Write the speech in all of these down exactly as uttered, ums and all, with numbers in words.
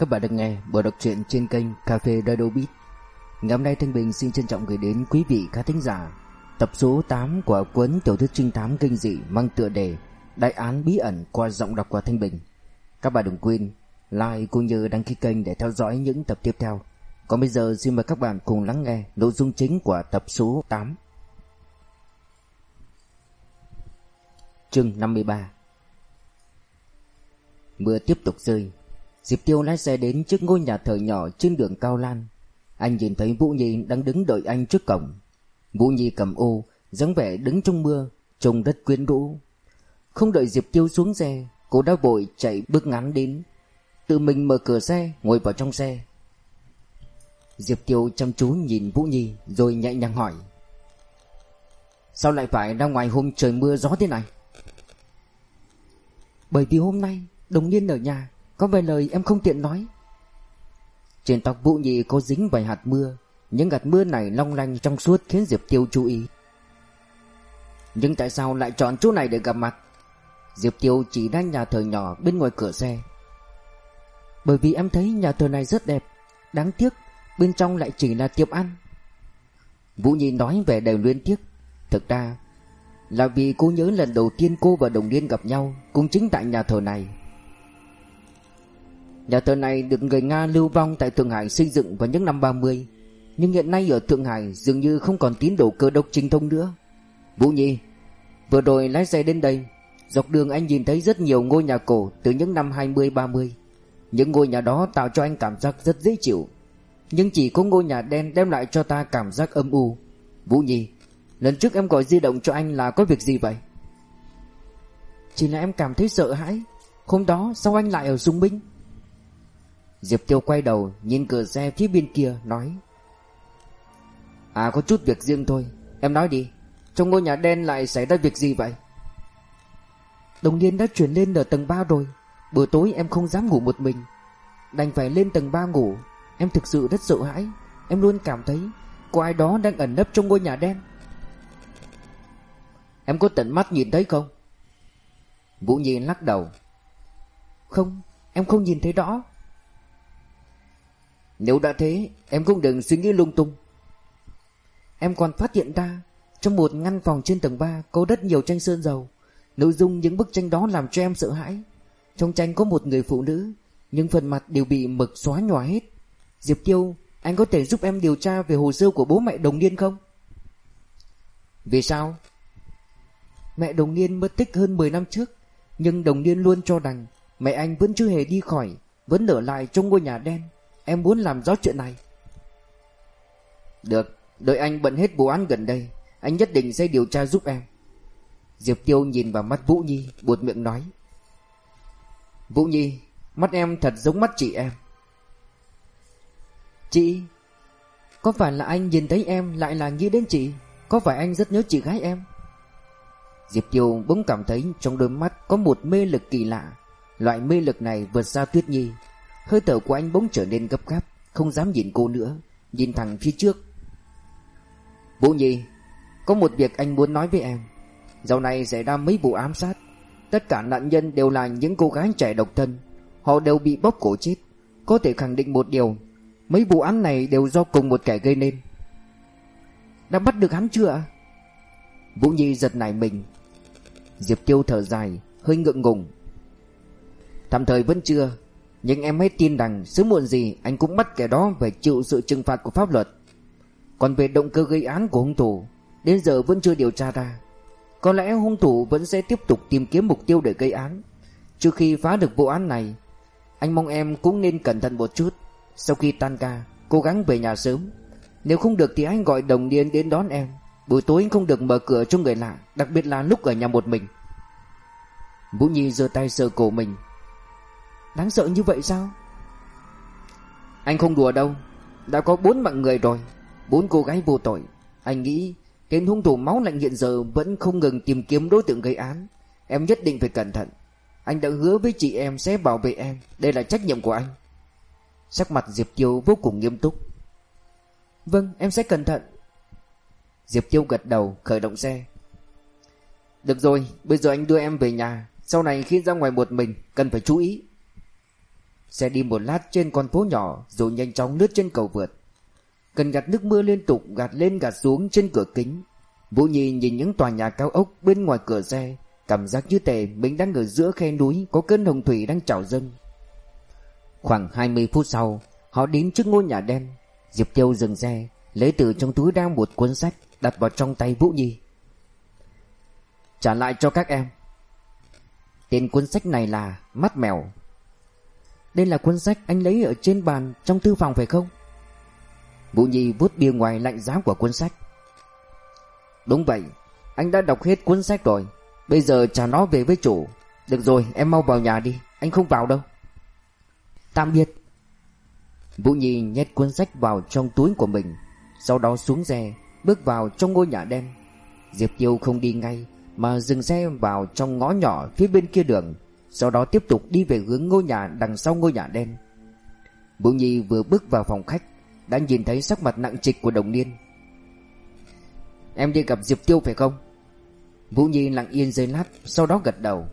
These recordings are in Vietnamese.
Các bạn đang nghe buổi đọc truyện trên kênh Cà phê Radio Beat. Ngày hôm nay Thanh Bình xin trân trọng gửi đến quý vị khán thính giả tập số tám của cuốn tiểu thuyết trinh thám kinh dị mang tựa đề Đại án bí ẩn qua giọng đọc của Thanh Bình. Các bạn đừng quên like cũng như đăng ký kênh để theo dõi những tập tiếp theo. Còn bây giờ xin mời các bạn cùng lắng nghe nội dung chính của tập số tám. Chương năm mươi ba. Mưa tiếp tục rơi. Diệp Tiêu lái xe đến trước ngôi nhà thờ nhỏ trên đường Cao Lan. Anh nhìn thấy Vũ Nhi đang đứng đợi anh trước cổng. Vũ Nhi cầm ô, dáng vẻ đứng trong mưa, trông rất quyến rũ. Không đợi Diệp Tiêu xuống xe, cô đã vội chạy bước ngắn đến, tự mình mở cửa xe, ngồi vào trong xe. Diệp Tiêu chăm chú nhìn Vũ Nhi rồi nhẹ nhàng hỏi: "Sao lại phải ra ngoài hôm trời mưa gió thế này?" "Bởi vì hôm nay Đồng Niên ở nhà, có vài lời em không tiện nói." Trên tóc Vũ Nhi có dính vài hạt mưa. Những hạt mưa này long lanh trong suốt khiến Diệp Tiêu chú ý. "Nhưng tại sao lại chọn chỗ này để gặp mặt?" Diệp Tiêu chỉ ra nhà thờ nhỏ bên ngoài cửa xe. "Bởi vì em thấy nhà thờ này rất đẹp. Đáng tiếc bên trong lại chỉ là tiệm ăn." Vũ Nhi nói về đầy luyến tiếc. Thực ra là vì cô nhớ lần đầu tiên cô và Đồng Niên gặp nhau cũng chính tại nhà thờ này. Nhà thờ này được người Nga lưu vong tại Thượng Hải xây dựng vào những năm ba mươi. Nhưng hiện nay ở Thượng Hải dường như không còn tín đồ Cơ đốc chính thống nữa. Vũ Nhi, vừa rồi lái xe đến đây, dọc đường anh nhìn thấy rất nhiều ngôi nhà cổ từ những năm hai mươi ba mươi. Những ngôi nhà đó tạo cho anh cảm giác rất dễ chịu. Nhưng chỉ có ngôi nhà đen đem lại cho ta cảm giác âm u. Vũ Nhi, lần trước em gọi di động cho anh là có việc gì vậy?" "Chỉ là em cảm thấy sợ hãi. Hôm đó sao anh lại ở Dung Binh?" Diệp Tiêu quay đầu nhìn cửa xe phía bên kia nói: "À, có chút việc riêng thôi. Em nói đi, trong ngôi nhà đen lại xảy ra việc gì vậy?" "Đồng Niên đã chuyển lên ở tầng ba rồi. Buổi tối em không dám ngủ một mình, đành phải lên tầng ba ngủ. Em thực sự rất sợ hãi. Em luôn cảm thấy có ai đó đang ẩn nấp trong ngôi nhà đen." "Em có tận mắt nhìn thấy không?" Vũ Nhi lắc đầu. "Không, em không nhìn thấy rõ." "Nếu đã thế, em cũng đừng suy nghĩ lung tung." "Em còn phát hiện ra trong một ngăn phòng trên tầng ba có rất nhiều tranh sơn dầu. Nội dung những bức tranh đó làm cho em sợ hãi. Trong tranh có một người phụ nữ, nhưng phần mặt đều bị mực xóa nhòa hết. Diệp Tiêu, anh có thể giúp em điều tra về hồ sơ của bố mẹ Đồng Niên không?" "Vì sao?" "Mẹ Đồng Niên mất tích hơn mười năm trước, nhưng Đồng Niên luôn cho rằng mẹ anh vẫn chưa hề đi khỏi, vẫn ở lại trong ngôi nhà đen. Em muốn làm rõ chuyện này." "Được, đợi anh bận hết vụ án gần đây, anh nhất định sẽ điều tra giúp em." Diệp Tiêu nhìn vào mắt Vũ Nhi, buột miệng nói: "Vũ Nhi, mắt em thật giống mắt chị em." "Chị? Có phải là anh nhìn thấy em lại là nghĩ đến chị? Có phải anh rất nhớ chị gái em?" Diệp Tiêu bỗng cảm thấy trong đôi mắt có một mê lực kỳ lạ. Loại mê lực này vượt xa Tuyết Nhi. Hơi thở của anh bỗng trở nên gấp gáp, không dám nhìn cô nữa, nhìn thẳng phía trước. "Vũ Nhi, có một việc anh muốn nói với em. Dạo này xảy ra mấy vụ ám sát. Tất cả nạn nhân đều là những cô gái trẻ độc thân. Họ đều bị bóp cổ chết. Có thể khẳng định một điều, mấy vụ án này đều do cùng một kẻ gây nên." "Đã bắt được hắn chưa ạ?" Vũ Nhi giật nảy mình. Diệp Tiêu thở dài, hơi ngượng ngùng. "Tạm thời vẫn chưa, nhưng em hãy tin rằng sớm muộn gì anh cũng bắt kẻ đó phải chịu sự trừng phạt của pháp luật. Còn về động cơ gây án của hung thủ, đến giờ vẫn chưa điều tra ra. Có lẽ hung thủ vẫn sẽ tiếp tục tìm kiếm mục tiêu để gây án. Trước khi phá được vụ án này, anh mong em cũng nên cẩn thận một chút. Sau khi tan ca, cố gắng về nhà sớm. Nếu không được thì anh gọi Đồng Niên đến đón em. Buổi tối không được mở cửa cho người lạ, đặc biệt là lúc ở nhà một mình." Vũ Nhi giơ tay sờ cổ mình. "Đáng sợ như vậy sao?" "Anh không đùa đâu. Đã có bốn mạng người rồi, bốn cô gái vô tội. Anh nghĩ tên hung thủ máu lạnh hiện giờ vẫn không ngừng tìm kiếm đối tượng gây án. Em nhất định phải cẩn thận. Anh đã hứa với chị em sẽ bảo vệ em. Đây là trách nhiệm của anh." Sắc mặt Diệp Tiêu vô cùng nghiêm túc. "Vâng, em sẽ cẩn thận." Diệp Tiêu gật đầu, khởi động xe. "Được rồi, bây giờ anh đưa em về nhà. Sau này khi ra ngoài một mình cần phải chú ý." Xe đi một lát trên con phố nhỏ rồi nhanh chóng lướt trên cầu vượt. Cần gạt nước mưa liên tục gạt lên gạt xuống trên cửa kính. Vũ Nhi nhìn những tòa nhà cao ốc bên ngoài cửa xe, cảm giác như thể mình đang ở giữa khe núi có cơn hồng thủy đang trào dâng. Khoảng hai mươi phút sau, họ đến trước ngôi nhà đen. Diệp Tiêu dừng xe, lấy từ trong túi ra một cuốn sách đặt vào trong tay Vũ Nhi. Trả lại cho các em. Tên cuốn sách này là Mắt Mèo. Đây là cuốn sách anh lấy ở trên bàn trong thư phòng phải không? Vũ Nhi vuốt bìa ngoài lạnh giá của cuốn sách. Đúng vậy, anh đã đọc hết cuốn sách rồi. Bây giờ trả nó về với chủ. Được rồi, em mau vào nhà đi, anh không vào đâu. Tạm biệt. Vũ Nhi nhét cuốn sách vào trong túi của mình, sau đó xuống xe, bước vào trong ngôi nhà đen. Diệp Tiêu không đi ngay mà dừng xe vào trong ngõ nhỏ phía bên kia đường, sau đó tiếp tục đi về hướng ngôi nhà đằng sau ngôi nhà đen. Vũ Nhi vừa bước vào phòng khách đã nhìn thấy sắc mặt nặng trịch của Đồng Niên. Em đi gặp Diệp Tiêu phải không? Vũ Nhi lặng yên giây lát, sau đó gật đầu.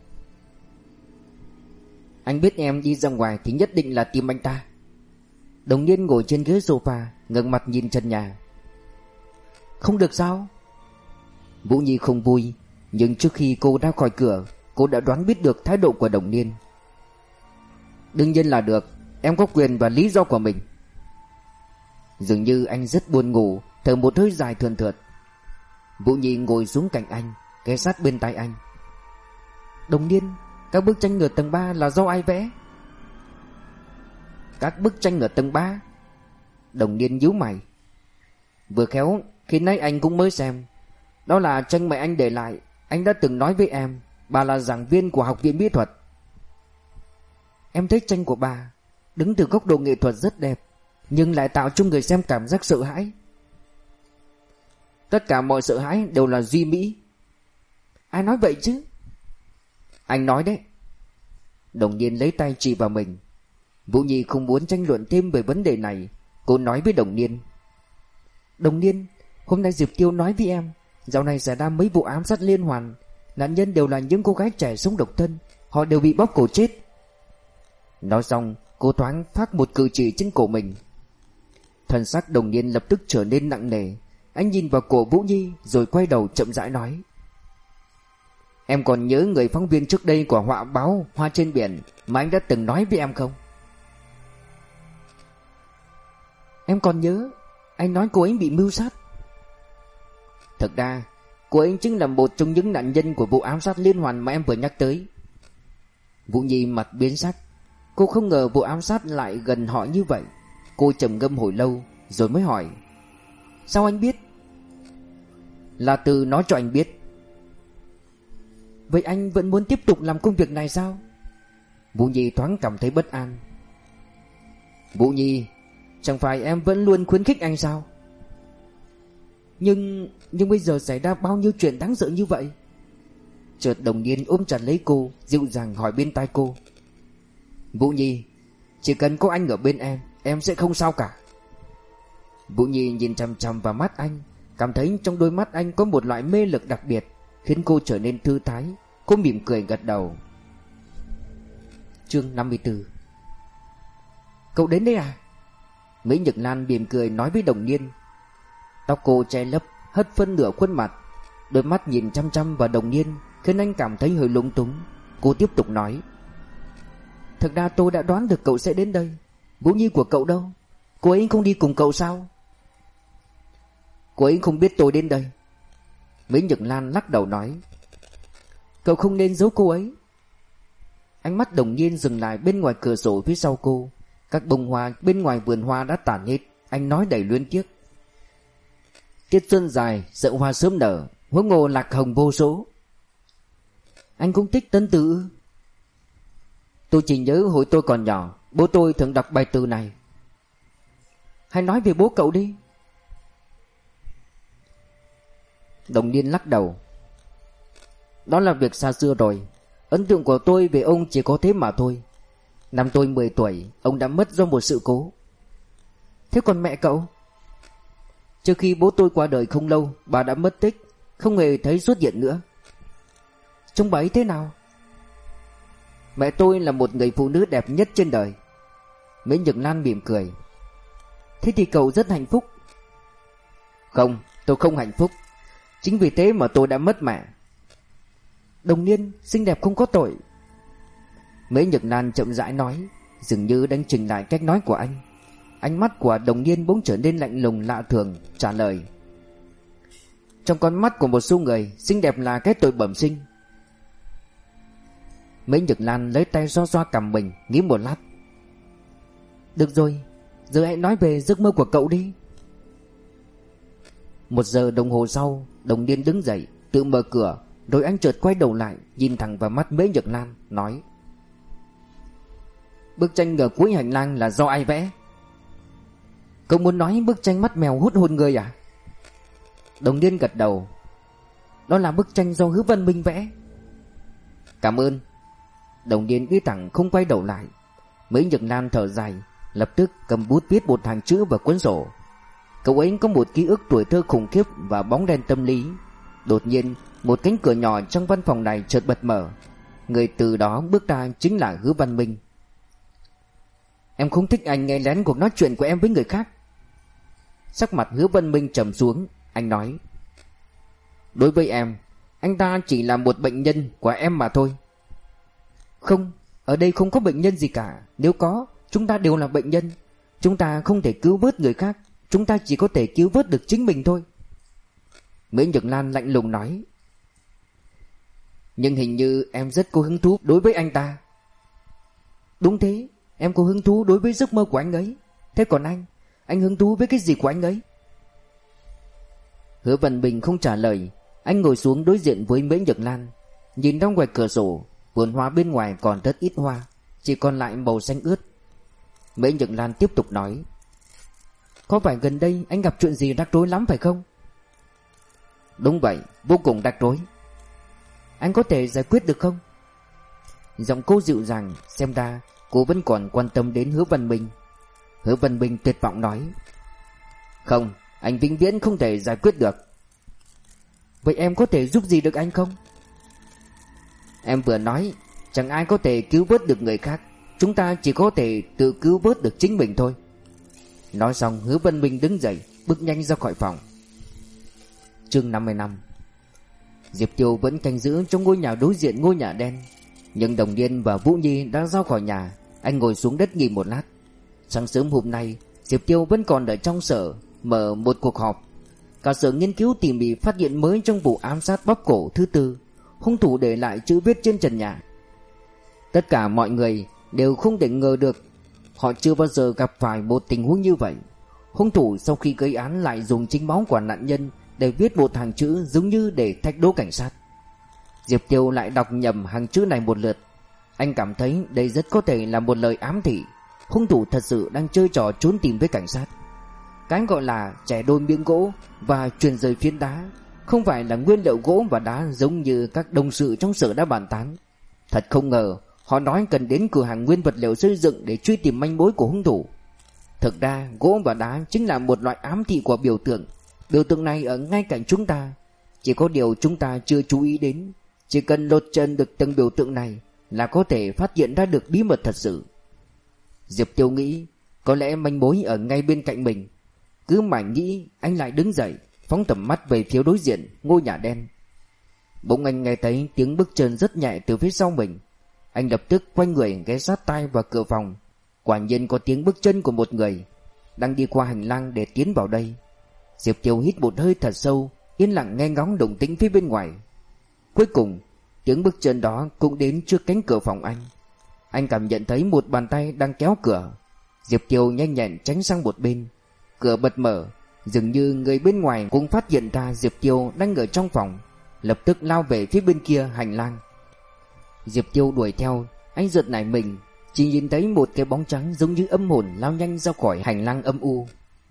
Anh biết em đi ra ngoài thì nhất định là tìm anh ta. Đồng Niên ngồi trên ghế sofa, ngẩng mặt nhìn trần nhà. Không được sao? Vũ Nhi không vui, nhưng trước khi cô ra khỏi cửa, cô đã đoán biết được thái độ của Đồng Niên. Đương nhiên là được, em có quyền và lý do của mình. Dường như anh rất buồn ngủ, thở một hơi dài thườn thượt. Vũ Nhi ngồi xuống cạnh anh, ghé sát bên tai anh. Đồng Niên, các bức tranh ở tầng ba là do ai vẽ? Các bức tranh ở tầng ba? Đồng Niên nhíu mày. Vừa khéo, khi nãy anh cũng mới xem. Đó là tranh mẹ anh để lại. Anh đã từng nói với em, bà là giảng viên của học viện mỹ thuật. Em thấy tranh của bà đứng từ góc độ nghệ thuật rất đẹp, nhưng lại tạo cho người xem cảm giác sợ hãi. Tất cả mọi sợ hãi đều là duy mỹ. Ai nói vậy chứ? Anh nói đấy. Đồng Niên lấy tay chỉ vào mình. Vũ Nhi không muốn tranh luận thêm về vấn đề này. Cô nói với Đồng Niên. Đồng Niên, hôm nay Diệp Tiêu nói với em, dạo này xảy ra mấy vụ ám sát liên hoàn. Nạn nhân đều là những cô gái trẻ sống độc thân. Họ đều bị bóp cổ chết. Nói xong, cô thoáng phát một cử chỉ trên cổ mình. Thần sắc Đồng Niên lập tức trở nên nặng nề. Anh nhìn vào cổ Vũ Nhi rồi quay đầu chậm rãi nói. Em còn nhớ người phóng viên trước đây của họa báo Hoa Trên Biển mà anh đã từng nói với em không? Em còn nhớ. Anh nói cô ấy bị mưu sát. Thật ra cô ấy chính là một trong những nạn nhân của vụ ám sát liên hoàn mà em vừa nhắc tới. Vũ Nhi mặt biến sắc. Cô không ngờ vụ ám sát lại gần họ như vậy. Cô trầm ngâm hồi lâu rồi mới hỏi. Sao anh biết? Là Từ nói cho anh biết. Vậy anh vẫn muốn tiếp tục làm công việc này sao? Vũ Nhi thoáng cảm thấy bất an. Vũ Nhi, chẳng phải em vẫn luôn khuyến khích anh sao? Nhưng Nhưng bây giờ xảy ra bao nhiêu chuyện đáng sợ như vậy? Chợt Đồng Niên ôm chặt lấy cô, dịu dàng hỏi bên tai cô. Vũ Nhi, chỉ cần có anh ở bên em, em sẽ không sao cả. Vũ Nhi nhìn chằm chằm vào mắt anh, cảm thấy trong đôi mắt anh có một loại mê lực đặc biệt, khiến cô trở nên thư thái. Cô mỉm cười gật đầu. Chương năm mươi tư. Cậu đến đây à? Mỹ Nhật Lan mỉm cười nói với Đồng Niên. Tóc cô che lấp hết phân nửa khuôn mặt, đôi mắt nhìn chăm chăm vào Đồng Niên khiến anh cảm thấy hơi lúng túng. Cô tiếp tục nói. Thực ra tôi đã đoán được cậu sẽ đến đây. Vũ Nhi của cậu đâu? Cô ấy không đi cùng cậu sao? Cô ấy không biết tôi đến đây. Mỹ Nhật Lan lắc đầu nói. Cậu không nên giấu cô ấy. Ánh mắt Đồng Niên dừng lại bên ngoài cửa sổ phía sau cô. Các bông hoa bên ngoài vườn hoa đã tàn hết. Anh nói đầy luyến tiếc. Tiết xuân dài, sợ hoa sớm nở, huống hồ lạc hồng vô số. Anh cũng thích Tân Từ. Tôi chỉ nhớ hồi tôi còn nhỏ, bố tôi thường đọc bài từ này. Hãy nói về bố cậu đi. Đồng Niên lắc đầu. Đó là việc xa xưa rồi. Ấn tượng của tôi về ông chỉ có thế mà thôi. Năm tôi mười tuổi, ông đã mất do một sự cố. Thế còn mẹ cậu? Trước khi bố tôi qua đời không lâu, bà đã mất tích, không hề thấy xuất hiện nữa. Trông bà ấy thế nào? Mẹ tôi là một người phụ nữ đẹp nhất trên đời. Mễ Nhược Lan mỉm cười. Thế thì cậu rất hạnh phúc. Không, tôi không hạnh phúc. Chính vì thế mà tôi đã mất mẹ. Đồng Niên, xinh đẹp không có tội. Mễ Nhược Lan chậm rãi nói, dường như đang chỉnh lại cách nói của anh. Ánh mắt của Đồng Niên bỗng trở nên lạnh lùng lạ thường, trả lời. Trong con mắt của một số người, xinh đẹp là cái tội bẩm sinh. Mễ Nhược Lan lấy tay xoa xoa cằm mình, nghĩ một lát. Được rồi, giờ hãy nói về giấc mơ của cậu đi. Một giờ đồng hồ sau, Đồng Niên đứng dậy, tự mở cửa. Rồi anh chợt quay đầu lại, nhìn thẳng vào mắt Mễ Nhược Lan, nói. Bức tranh ở cuối hành lang là do ai vẽ? Cậu muốn nói bức tranh mắt mèo hút hồn người à? Đồng Niên gật đầu. Đó là bức tranh do Hứa Văn Minh vẽ. Cảm ơn. Đồng Niên đi thẳng không quay đầu lại. Mễ Nhược Lan thở dài, lập tức cầm bút viết một hàng chữ vào cuốn sổ. Cậu ấy có một ký ức tuổi thơ khủng khiếp và bóng đen tâm lý. Đột nhiên, một cánh cửa nhỏ trong văn phòng này chợt bật mở. Người từ đó bước ra chính là Hứa Văn Minh. Em không thích anh nghe lén cuộc nói chuyện của em với người khác. Sắc mặt Hứa Văn Minh trầm xuống. Anh nói. Đối với em, anh ta chỉ là một bệnh nhân của em mà thôi. Không, ở đây không có bệnh nhân gì cả. Nếu có, chúng ta đều là bệnh nhân. Chúng ta không thể cứu vớt người khác. Chúng ta chỉ có thể cứu vớt được chính mình thôi. Mễ Nhược Lan lạnh lùng nói. Nhưng hình như em rất có hứng thú đối với anh ta. Đúng thế, em có hứng thú đối với giấc mơ của anh ấy. Thế còn anh, anh hứng thú với cái gì của anh ấy? Hứa Văn Bình không trả lời. Anh ngồi xuống đối diện với Mễ Nhược Lan, nhìn ra ngoài cửa sổ. Vườn hoa bên ngoài còn rất ít hoa, chỉ còn lại màu xanh ướt. Mễ Nhược Lan tiếp tục nói. Có phải gần đây anh gặp chuyện gì rắc rối lắm phải không? Đúng vậy, vô cùng rắc rối. Anh có thể giải quyết được không? Giọng cô dịu dàng, xem ra cô vẫn còn quan tâm đến Hứa Văn Minh. Hứa Văn Minh tuyệt vọng nói. Không, anh vĩnh viễn không thể giải quyết được. Vậy em có thể giúp gì được anh không? Em vừa nói, chẳng ai có thể cứu vớt được người khác. Chúng ta chỉ có thể tự cứu vớt được chính mình thôi. Nói xong, Hứa Văn Minh đứng dậy, bước nhanh ra khỏi phòng. Chương năm mươi lăm. Diệp Tiêu vẫn canh giữ trong ngôi nhà đối diện ngôi nhà đen. Nhưng Đồng Niên và Vũ Nhi đã ra khỏi nhà. Anh ngồi xuống đất nghỉ một lát. Sáng sớm hôm nay, Diệp Tiêu vẫn còn ở trong sở, mở một cuộc họp. Cả sở nghiên cứu tỉ mỉ phát hiện mới trong vụ ám sát bóp cổ thứ tư. Hung thủ để lại chữ viết trên trần nhà. Tất cả mọi người đều không thể ngờ được, họ chưa bao giờ gặp phải một tình huống như vậy. Hung thủ sau khi gây án lại dùng chính máu của nạn nhân để viết một hàng chữ giống như để thách đố cảnh sát. Diệp Tiêu lại đọc nhầm hàng chữ này một lượt. Anh cảm thấy đây rất có thể là một lời ám thị. Hung thủ thật sự đang chơi trò trốn tìm với cảnh sát. Cái gọi là chẻ đôi miếng gỗ và truyền rời phiến đá không phải là nguyên liệu gỗ và đá giống như các đồng sự trong sở đã bàn tán. Thật không ngờ họ nói cần đến cửa hàng nguyên vật liệu xây dựng để truy tìm manh mối của hung thủ. Thực ra gỗ và đá chính là một loại ám thị của biểu tượng. Biểu tượng này ở ngay cạnh chúng ta, chỉ có điều chúng ta chưa chú ý đến. Chỉ cần lột trần được từng biểu tượng này là có thể phát hiện ra được bí mật thật sự. Diệp Tiêu nghĩ có lẽ manh mối ở ngay bên cạnh mình. Cứ mãi nghĩ, anh lại đứng dậy, phóng tầm mắt về phía đối diện ngôi nhà đen. Bỗng anh nghe thấy tiếng bước chân rất nhẹ từ phía sau mình. Anh lập tức quay người ghé sát tai vào cửa phòng. Quả nhiên có tiếng bước chân của một người đang đi qua hành lang để tiến vào đây. Diệp Tiêu hít một hơi thật sâu, yên lặng nghe ngóng động tĩnh phía bên ngoài. Cuối cùng tiếng bước chân đó cũng đến trước cánh cửa phòng anh. Anh cảm nhận thấy một bàn tay đang kéo cửa. Diệp Tiêu nhanh nhẹn tránh sang một bên. Cửa bật mở, dường như người bên ngoài cũng phát hiện ra Diệp Tiêu đang ở trong phòng, lập tức lao về phía bên kia hành lang. Diệp Tiêu đuổi theo, anh giật nảy mình, chỉ nhìn thấy một cái bóng trắng giống như âm hồn lao nhanh ra khỏi hành lang âm u.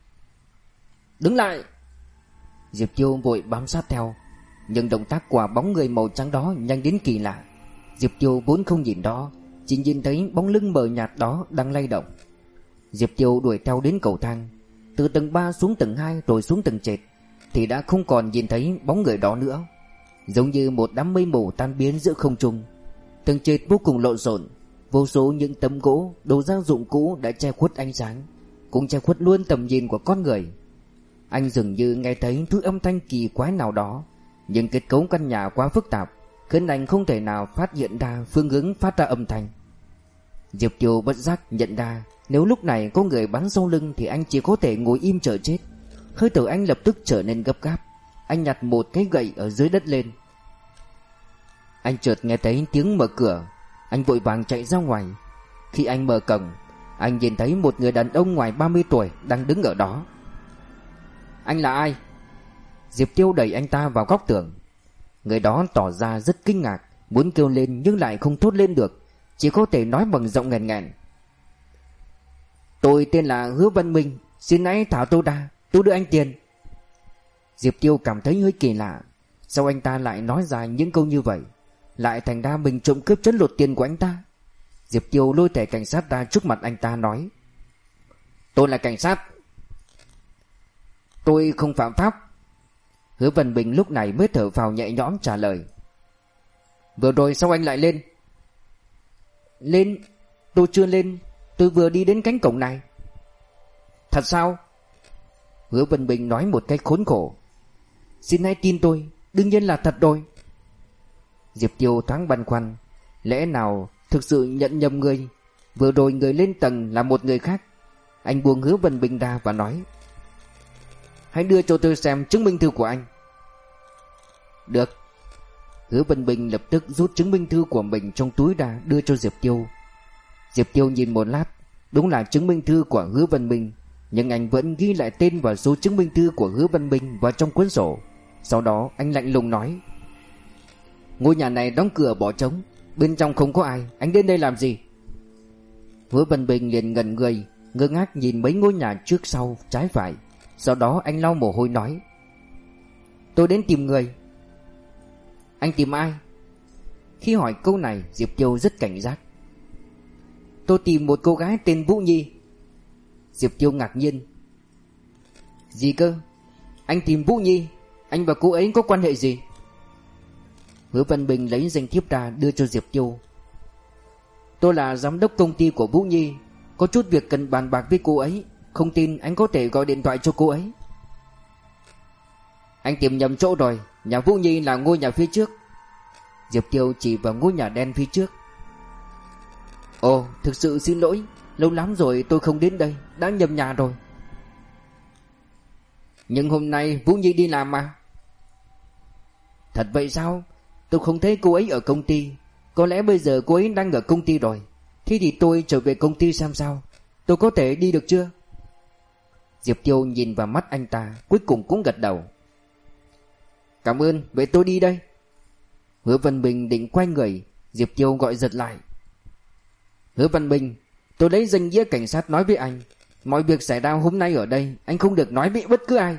Đứng lại! Diệp Tiêu vội bám sát theo, nhưng động tác của bóng người màu trắng đó nhanh đến kỳ lạ. Diệp Tiêu vốn không nhìn đó, chỉ nhìn thấy bóng lưng mờ nhạt đó đang lay động. Diệp Tiêu đuổi theo đến cầu thang, từ tầng ba xuống tầng hai rồi xuống tầng trệt, thì đã không còn nhìn thấy bóng người đó nữa, giống như một đám mây mù tan biến giữa không trung. Tầng trệt vô cùng lộn xộn, vô số những tấm gỗ, đồ gia dụng cũ đã che khuất ánh sáng, cũng che khuất luôn tầm nhìn của con người. Anh dường như nghe thấy thứ âm thanh kỳ quái nào đó, nhưng kết cấu căn nhà quá phức tạp khiến anh không thể nào phát hiện ra phương hướng phát ra âm thanh. Diệp Tiêu bất giác nhận ra nếu lúc này có người bắn sau lưng thì anh chỉ có thể ngồi im chờ chết. Hơi thở anh lập tức trở nên gấp gáp. Anh nhặt một cái gậy ở dưới đất lên. Anh chợt nghe thấy tiếng mở cửa. Anh vội vàng chạy ra ngoài. Khi anh mở cổng, anh nhìn thấy một người đàn ông ngoài ba mươi tuổi đang đứng ở đó. Anh là ai? Diệp Tiêu đẩy anh ta vào góc tường. Người đó tỏ ra rất kinh ngạc, muốn kêu lên nhưng lại không thốt lên được, chỉ có thể nói bằng giọng nghẹn nghẹn. Tôi tên là Hứa Văn Minh, xin hãy thả tôi ra, tôi đưa anh tiền. Diệp Tiêu cảm thấy hơi kỳ lạ, sao anh ta lại nói ra những câu như vậy, lại thành ra mình trộm cướp trấn lột tiền của anh ta. Diệp Tiêu lôi thẻ cảnh sát ra trước mặt anh ta nói: Tôi là cảnh sát, tôi không phạm pháp. Hứa Văn Bình lúc này mới thở phào nhẹ nhõm trả lời: Vừa rồi sao anh lại lên? Lên? Tôi chưa lên, tôi vừa đi đến cánh cổng này. Thật sao? Hứa Văn Bình nói một cách khốn khổ. Xin hãy tin tôi, đương nhiên là thật rồi. Diệp Tiêu thoáng băn khoăn, lẽ nào thực sự nhận nhầm người, vừa rồi người lên tầng là một người khác. Anh buông Hứa Văn Bình ra và nói: Hãy đưa cho tôi xem chứng minh thư của anh. Được. Hứa Văn Bình lập tức rút chứng minh thư của mình trong túi ra đưa cho Diệp Tiêu. Diệp Tiêu nhìn một lát, đúng là chứng minh thư của Hứa Văn Bình, nhưng anh vẫn ghi lại tên và số chứng minh thư của Hứa Văn Bình vào trong cuốn sổ. Sau đó anh lạnh lùng nói: Ngôi nhà này đóng cửa bỏ trống, bên trong không có ai, anh đến đây làm gì? Hứa Văn Bình liền ngẩn người, ngơ ngác nhìn mấy ngôi nhà trước sau trái phải. Sau đó anh lau mồ hôi nói: Tôi đến tìm người. Anh tìm ai? Khi hỏi câu này, Diệp Tiêu rất cảnh giác. Tôi tìm một cô gái tên Vũ Nhi. Diệp Tiêu ngạc nhiên. Gì cơ? Anh tìm Vũ Nhi? Anh và cô ấy có quan hệ gì? Hứa Văn Bình lấy danh thiếp ra đưa cho Diệp Tiêu. Tôi là giám đốc công ty của Vũ Nhi, có chút việc cần bàn bạc với cô ấy, không tin anh có thể gọi điện thoại cho cô ấy. Anh tìm nhầm chỗ rồi, nhà Vũ Nhi là ngôi nhà phía trước. Diệp Tiêu chỉ vào ngôi nhà đen phía trước. Ồ, thực sự xin lỗi, lâu lắm rồi tôi không đến đây, đã nhầm nhà rồi. Nhưng hôm nay Vũ Nhi đi làm mà. Thật vậy sao? Tôi không thấy cô ấy ở công ty. Có lẽ bây giờ cô ấy đang ở công ty rồi. Thế thì tôi trở về công ty xem sao. Tôi có thể đi được chưa? Diệp Tiêu nhìn vào mắt anh ta, cuối cùng cũng gật đầu. Cảm ơn, vậy tôi đi đây. Hứa Văn Bình định quay người, Diệp Tiêu gọi giật lại. Hứa Văn Bình, tôi lấy danh nghĩa cảnh sát nói với anh, mọi việc xảy ra hôm nay ở đây anh không được nói với bất cứ ai.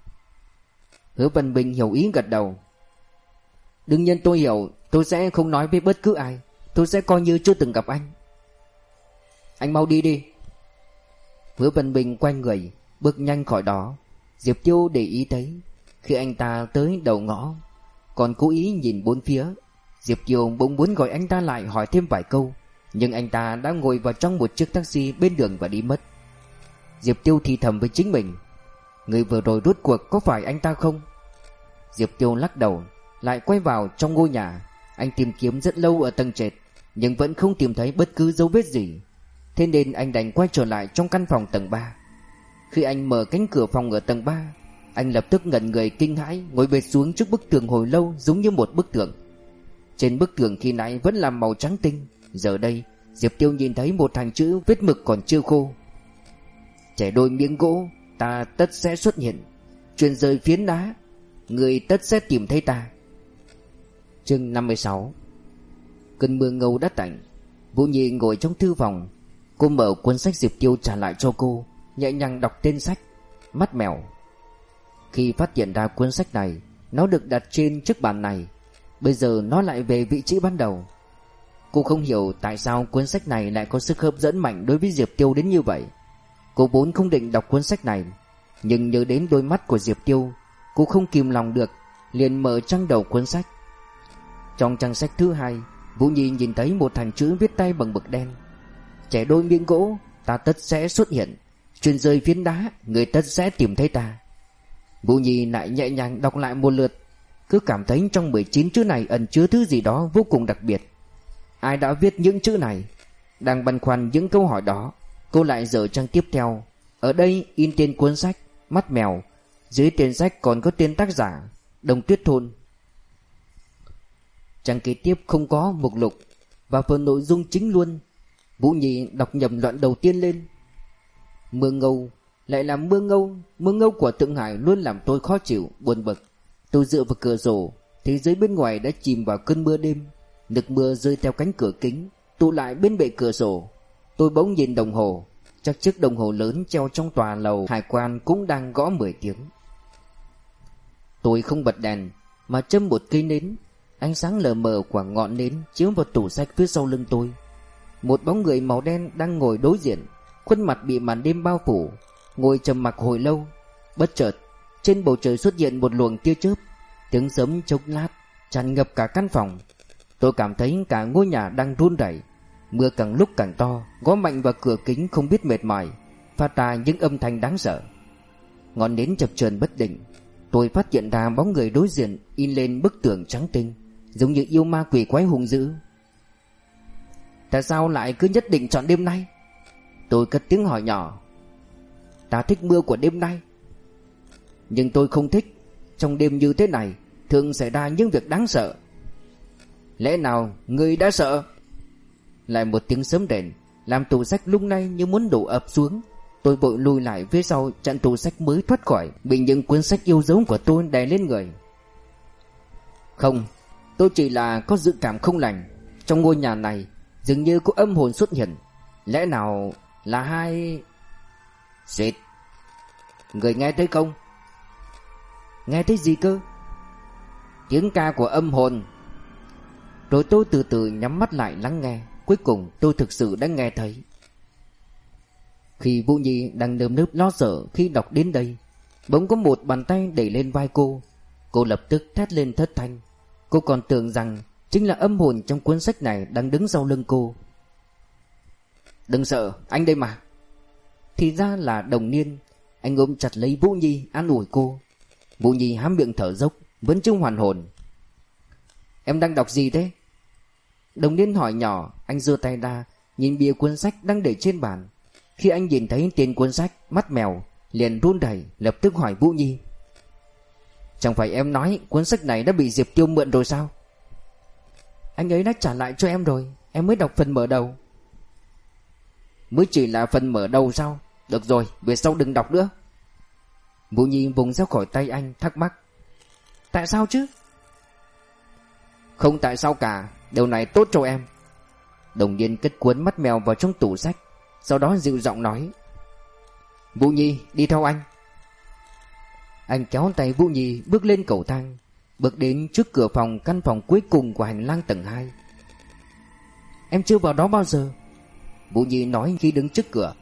Hứa Văn Bình hiểu ý gật đầu. Đương nhiên tôi hiểu, tôi sẽ không nói với bất cứ ai, tôi sẽ coi như chưa từng gặp anh. Anh mau đi đi. Hứa Văn Bình quay người, bước nhanh khỏi đó. Diệp Tiêu để ý thấy, khi anh ta tới đầu ngõ, còn cố ý nhìn bốn phía. Diệp Tiêu bỗng muốn gọi anh ta lại hỏi thêm vài câu, nhưng anh ta đã ngồi vào trong một chiếc taxi bên đường và đi mất. Diệp Tiêu thì thầm với chính mình, người vừa rồi rốt cuộc có phải anh ta không? Diệp Tiêu lắc đầu, lại quay vào trong ngôi nhà. Anh tìm kiếm rất lâu ở tầng trệt, nhưng vẫn không tìm thấy bất cứ dấu vết gì. Thế nên anh đành quay trở lại trong căn phòng tầng ba. Khi anh mở cánh cửa phòng ở tầng ba, anh lập tức ngẩn người kinh hãi, ngồi bệt xuống trước bức tường hồi lâu, giống như một bức tượng. Trên bức tường khi nãy vẫn là màu trắng tinh, giờ đây Diệp Tiêu nhìn thấy một hàng chữ vết mực còn chưa khô. Trẻ đôi miếng gỗ, ta tất sẽ xuất hiện. Truyền rời phiến đá, người tất sẽ tìm thấy ta. Chương năm mươi sáu. Cơn mưa ngâu đã tạnh. Vũ Nhi ngồi trong thư phòng. Cô mở cuốn sách Diệp Tiêu trả lại cho cô, nhẹ nhàng đọc tên sách, mắt mèo. Khi phát hiện ra cuốn sách này, nó được đặt trên chiếc bàn này. Bây giờ nó lại về vị trí ban đầu. Cô không hiểu tại sao cuốn sách này lại có sức hấp dẫn mạnh đối với Diệp Tiêu đến như vậy. Cô vốn không định đọc cuốn sách này, nhưng nhớ đến đôi mắt của Diệp Tiêu, cô không kìm lòng được, liền mở trang đầu cuốn sách. Trong trang sách thứ hai, Vũ Nhi nhìn thấy một hàng chữ viết tay bằng mực đen: trẻ đôi miếng gỗ, ta tất sẽ xuất hiện. Truyền rơi phiến đá, người tất sẽ tìm thấy ta. Vũ Nhi lại nhẹ nhàng đọc lại một lượt, cứ cảm thấy trong mười chín chữ này ẩn chứa thứ gì đó vô cùng đặc biệt. Ai đã viết những chữ này? Đang băn khoăn những câu hỏi đó, cô lại dở trang tiếp theo. Ở đây in tên cuốn sách Mắt Mèo. Dưới tên sách còn có tên tác giả: Đồng Tuyết Thôn. Trang kế tiếp không có mục lục và phần nội dung chính luôn. Vũ Nhi đọc nhầm đoạn đầu tiên lên. Mưa ngâu, lại là mưa ngâu. Mưa ngâu của Thượng Hải luôn làm tôi khó chịu, buồn bực. Tôi dựa vào cửa sổ, thế giới bên ngoài đã chìm vào cơn mưa đêm. Nước mưa rơi theo cánh cửa kính, tụ lại bên bệ cửa sổ. Tôi bỗng nhìn đồng hồ, chắc chiếc đồng hồ lớn treo trong tòa lầu hải quan cũng đang gõ mười tiếng. Tôi không bật đèn mà châm một cây nến. Ánh sáng lờ mờ của ngọn nến chiếu vào tủ sách phía sau lưng tôi. Một bóng người màu đen đang ngồi đối diện, khuôn mặt bị màn đêm bao phủ, ngồi trầm mặc hồi lâu. Bất chợt trên bầu trời xuất hiện một luồng tia chớp, tiếng sấm chốc lát tràn ngập cả căn phòng. Tôi cảm thấy cả ngôi nhà đang run rẩy. Mưa càng lúc càng to, gõ mạnh vào cửa kính không biết mệt mỏi, phát ra những âm thanh đáng sợ. Ngọn nến chập chờn bất định. Tôi phát hiện ra bóng người đối diện in lên bức tường trắng tinh, giống như yêu ma quỷ quái hung dữ. Tại sao lại cứ nhất định chọn đêm nay? Tôi cất tiếng hỏi nhỏ. Ta thích mưa của đêm nay. Nhưng tôi không thích. Trong đêm như thế này thường xảy ra những việc đáng sợ. Lẽ nào ngươi đã sợ? Lại một tiếng sấm rền làm tủ sách lúc này như muốn đổ ập xuống. Tôi vội lùi lại phía sau, chặn tủ sách mới thoát khỏi bị những cuốn sách yêu dấu của tôi đè lên người. Không, tôi chỉ là có dự cảm không lành. Trong ngôi nhà này dường như có âm hồn xuất hiện. Lẽ nào là hai... Xịt. Người nghe thấy không? Nghe thấy gì cơ? Tiếng ca của âm hồn. Rồi tôi từ từ nhắm mắt lại lắng nghe. Cuối cùng tôi thực sự đã nghe thấy. Khi Vũ Nhi đang nơm nớp lo sợ khi đọc đến đây, bỗng có một bàn tay đẩy lên vai cô. Cô lập tức thét lên thất thanh. Cô còn tưởng rằng chính là âm hồn trong cuốn sách này đang đứng sau lưng cô. Đừng sợ, anh đây mà. Thì ra là Đồng Niên. Anh ôm chặt lấy Vũ Nhi an ủi cô. Vũ Nhi há miệng thở dốc, vẫn chưa hoàn hồn. Em đang đọc gì thế? Đồng Niên hỏi nhỏ. Anh giơ tay ra nhìn bìa cuốn sách đang để trên bàn. Khi anh nhìn thấy tên cuốn sách Mắt Mèo, liền run rẩy, lập tức hỏi Vũ Nhi. Chẳng phải em nói cuốn sách này đã bị Diệp Tiêu mượn rồi sao? Anh ấy đã trả lại cho em rồi. Em mới đọc phần mở đầu. Mới chỉ là phần mở đầu sao? Được rồi, về sau đừng đọc nữa. Vũ Nhi vùng ra khỏi tay anh, thắc mắc. Tại sao chứ? Không tại sao cả, điều này tốt cho em. Đồng Niên cất cuốn Mắt Mèo vào trong tủ sách, sau đó dịu giọng nói. Vũ Nhi, đi theo anh. Anh kéo tay Vũ Nhi bước lên cầu thang, bước đến trước cửa phòng, căn phòng cuối cùng của hành lang tầng hai. Em chưa vào đó bao giờ, Vũ Nhi nói khi đứng trước cửa.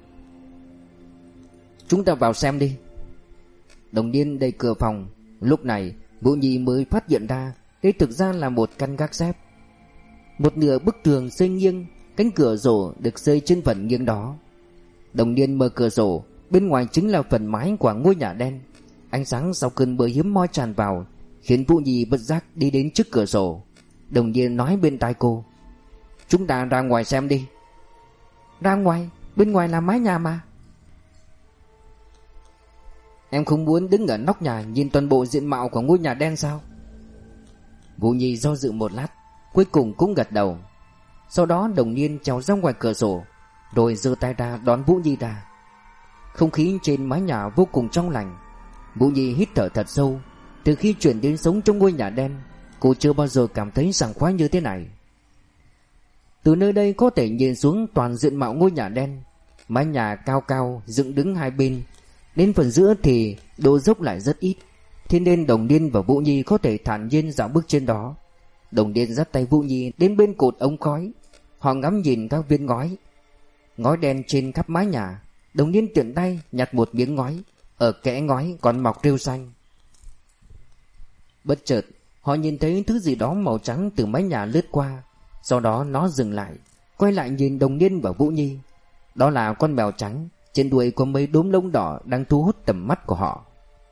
Chúng ta vào xem đi. Đồng Niên đẩy cửa phòng. Lúc này Vũ Nhi mới phát hiện ra đây thực ra là một căn gác xép. Một nửa bức tường xây nghiêng, cánh cửa sổ được xây trên phần nghiêng đó. Đồng Niên mở cửa sổ, bên ngoài chính là phần mái của ngôi nhà đen. Ánh sáng sau cơn mưa hiếm moi tràn vào, khiến Vũ Nhi bất giác đi đến trước cửa sổ. Đồng Niên nói bên tai cô. Chúng ta ra ngoài xem đi. Ra ngoài? Bên ngoài là mái nhà mà. Em không muốn đứng ở nóc nhà nhìn toàn bộ diện mạo của ngôi nhà đen sao? Vũ Nhi do dự một lát, cuối cùng cũng gật đầu. Sau đó Đồng Niên trèo ra ngoài cửa sổ, rồi giơ tay ra đón Vũ Nhi ra. Không khí trên mái nhà vô cùng trong lành. Vũ Nhi hít thở thật sâu. Từ khi chuyển đến sống trong ngôi nhà đen, cô chưa bao giờ cảm thấy sảng khoái như thế này. Từ nơi đây có thể nhìn xuống toàn diện mạo ngôi nhà đen. Mái nhà cao cao dựng đứng hai bên, đến phần giữa thì độ dốc lại rất ít, thế nên Đồng Niên và Vũ Nhi có thể thản nhiên dạo bước trên đó. Đồng Niên dắt tay Vũ Nhi đến bên cột ống khói. Họ ngắm nhìn các viên ngói, ngói đen trên khắp mái nhà. Đồng Niên tiện tay nhặt một miếng ngói, ở kẽ ngói còn mọc rêu xanh. Bất chợt họ nhìn thấy thứ gì đó màu trắng từ mái nhà lướt qua. Sau đó nó dừng lại, quay lại nhìn Đồng Niên và Vũ Nhi. Đó là con mèo trắng, trên đuôi có mấy đốm lông đỏ đang thu hút tầm mắt của họ.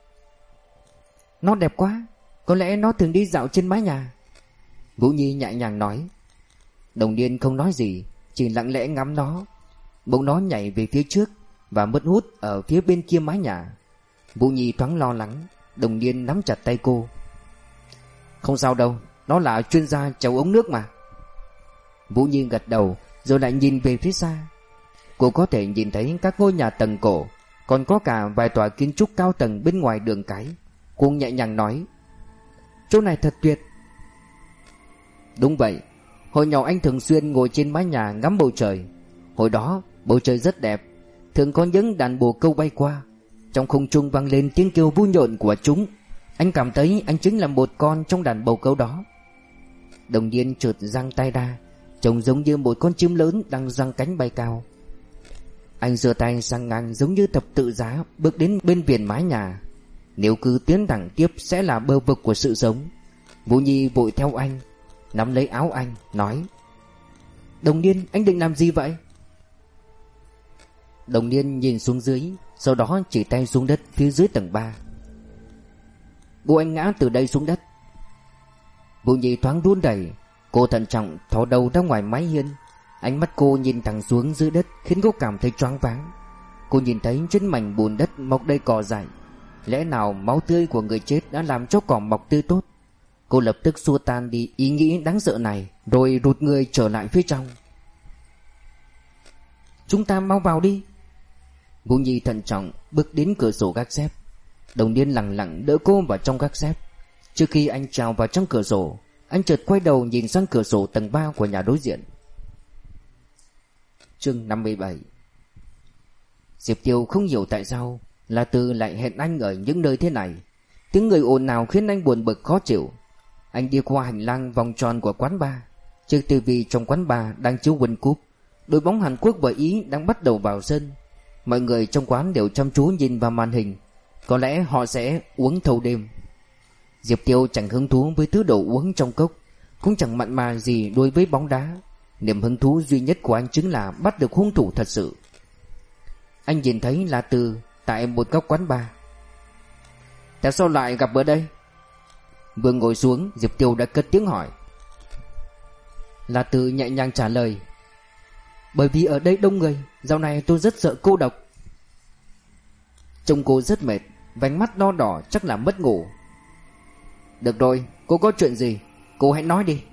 Nó đẹp quá, có lẽ nó thường đi dạo trên mái nhà, Vũ Nhi nhẹ nhàng nói. Đồng Niên không nói gì, chỉ lặng lẽ ngắm nó. Bỗng nó nhảy về phía trước và mất hút ở phía bên kia mái nhà. Vũ Nhi thoáng lo lắng. Đồng Niên nắm chặt tay cô. Không sao đâu, nó là chuyên gia chèo ống nước mà. Vũ Nhi gật đầu, rồi lại nhìn về phía xa. Cô có thể nhìn thấy các ngôi nhà tầng cổ, còn có cả vài tòa kiến trúc cao tầng bên ngoài đường cái. Cô nhẹ nhàng nói, chỗ này thật tuyệt. Đúng vậy, hồi nhỏ anh thường xuyên ngồi trên mái nhà ngắm bầu trời. Hồi đó bầu trời rất đẹp, thường có những đàn bồ câu bay qua. Trong không trung vang lên tiếng kêu vui nhộn của chúng. Anh cảm thấy anh chính là một con trong đàn bồ câu đó. Đồng Niên chợt giang tay ra, trông giống như một con chim lớn đang giang cánh bay cao. Anh giơ tay sang ngang giống như thập tự giá, bước đến bên viền mái nhà. Nếu cứ tiến thẳng tiếp sẽ là bờ vực của sự sống. Vũ Nhi vội theo anh, nắm lấy áo anh, nói, Đồng Niên, anh định làm gì vậy? Đồng Niên nhìn xuống dưới, sau đó chỉ tay xuống đất phía dưới tầng ba. Bố anh ngã từ đây xuống đất. Vũ Nhi thoáng run rẩy, cô thận trọng thò đầu ra ngoài mái hiên. Ánh mắt cô nhìn thẳng xuống dưới đất khiến cô cảm thấy choáng váng. Cô nhìn thấy trên mảnh bùn đất mọc đầy cỏ dại. Lẽ nào máu tươi của người chết đã làm cho cỏ mọc tươi tốt? Cô lập tức xua tan đi ý nghĩ đáng sợ này, rồi rụt người trở lại phía trong. Chúng ta mau vào đi. Vũ Nhi thận trọng bước đến cửa sổ gác xếp. Đồng Niên lặng lặng đỡ cô vào trong gác xếp. Trước khi anh trèo vào trong cửa sổ, anh chợt quay đầu nhìn sang cửa sổ tầng ba của nhà đối diện. Chương năm mươi bảy. Diệp Tiêu không hiểu tại sao La Tư lại hẹn anh ở những nơi thế này. Tiếng người ồn ào khiến anh buồn bực khó chịu. Anh đi qua hành lang vòng tròn của quán bar. Chiếc tivi trong quán bar đang chiếu World Cup. Đội bóng Hàn Quốc và Ý đang bắt đầu vào sân. Mọi người trong quán đều chăm chú nhìn vào màn hình. Có lẽ họ sẽ uống thâu đêm. Diệp Tiêu chẳng hứng thú với thứ đồ uống trong cốc, cũng chẳng mặn mà gì đối với bóng đá. Niềm hứng thú duy nhất của anh chính là bắt được hung thủ thật sự. Anh nhìn thấy La Tư tại một góc quán bar. Tại sao lại gặp ở đây? Vừa ngồi xuống, Diệp Tiêu đã cất tiếng hỏi. La Tư nhẹ nhàng trả lời, bởi vì ở đây đông người, dạo này tôi rất sợ cô độc. Trông cô rất mệt, vành mắt đo đỏ chắc là mất ngủ. Được rồi, cô có chuyện gì? Cô hãy nói đi.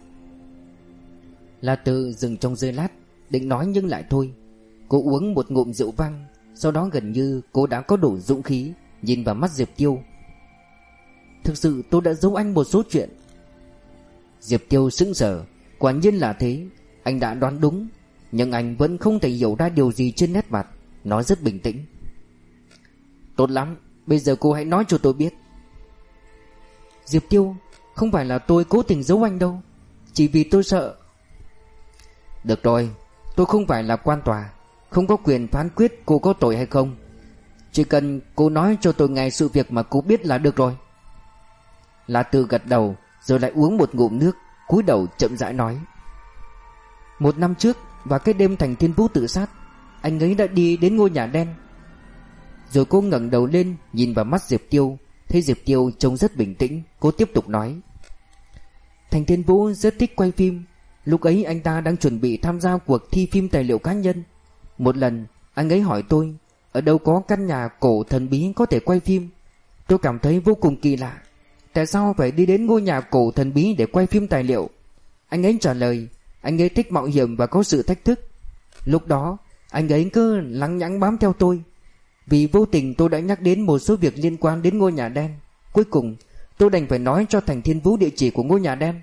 La Tư dừng trong giây lát, định nói nhưng lại thôi. Cô uống một ngụm rượu vang, sau đó gần như cô đã có đủ dũng khí nhìn vào mắt Diệp Tiêu. Thực sự tôi đã giấu anh một số chuyện. Diệp Tiêu sững sờ, quả nhiên là thế. Anh đã đoán đúng, nhưng anh vẫn không thể hiểu ra điều gì trên nét mặt. Nó rất bình tĩnh. Tốt lắm, bây giờ cô hãy nói cho tôi biết. Diệp Tiêu, không phải là tôi cố tình giấu anh đâu, chỉ vì tôi sợ. Được rồi, tôi không phải là quan tòa, không có quyền phán quyết cô có tội hay không. Chỉ cần cô nói cho tôi nghe sự việc mà cô biết là được rồi. La Tư gật đầu, rồi lại uống một ngụm nước, cúi đầu chậm rãi nói. Một năm trước, vào cái đêm Thành Thiên Vũ tự sát, anh ấy đã đi đến ngôi nhà đen. Rồi cô ngẩng đầu lên, nhìn vào mắt Diệp Tiêu. Thấy Diệp Tiêu trông rất bình tĩnh, cô tiếp tục nói. Thành Thiên Vũ rất thích quay phim. Lúc ấy anh ta đang chuẩn bị tham gia cuộc thi phim tài liệu cá nhân. Một lần anh ấy hỏi tôi ở đâu có căn nhà cổ thần bí có thể quay phim. Tôi cảm thấy vô cùng kỳ lạ, tại sao phải đi đến ngôi nhà cổ thần bí để quay phim tài liệu. Anh ấy trả lời anh ấy thích mạo hiểm và có sự thách thức. Lúc đó anh ấy cứ lăng nhăng bám theo tôi. Vì vô tình tôi đã nhắc đến một số việc liên quan đến ngôi nhà đen. Cuối cùng tôi đành phải nói cho Thành Thiên Vũ địa chỉ của ngôi nhà đen.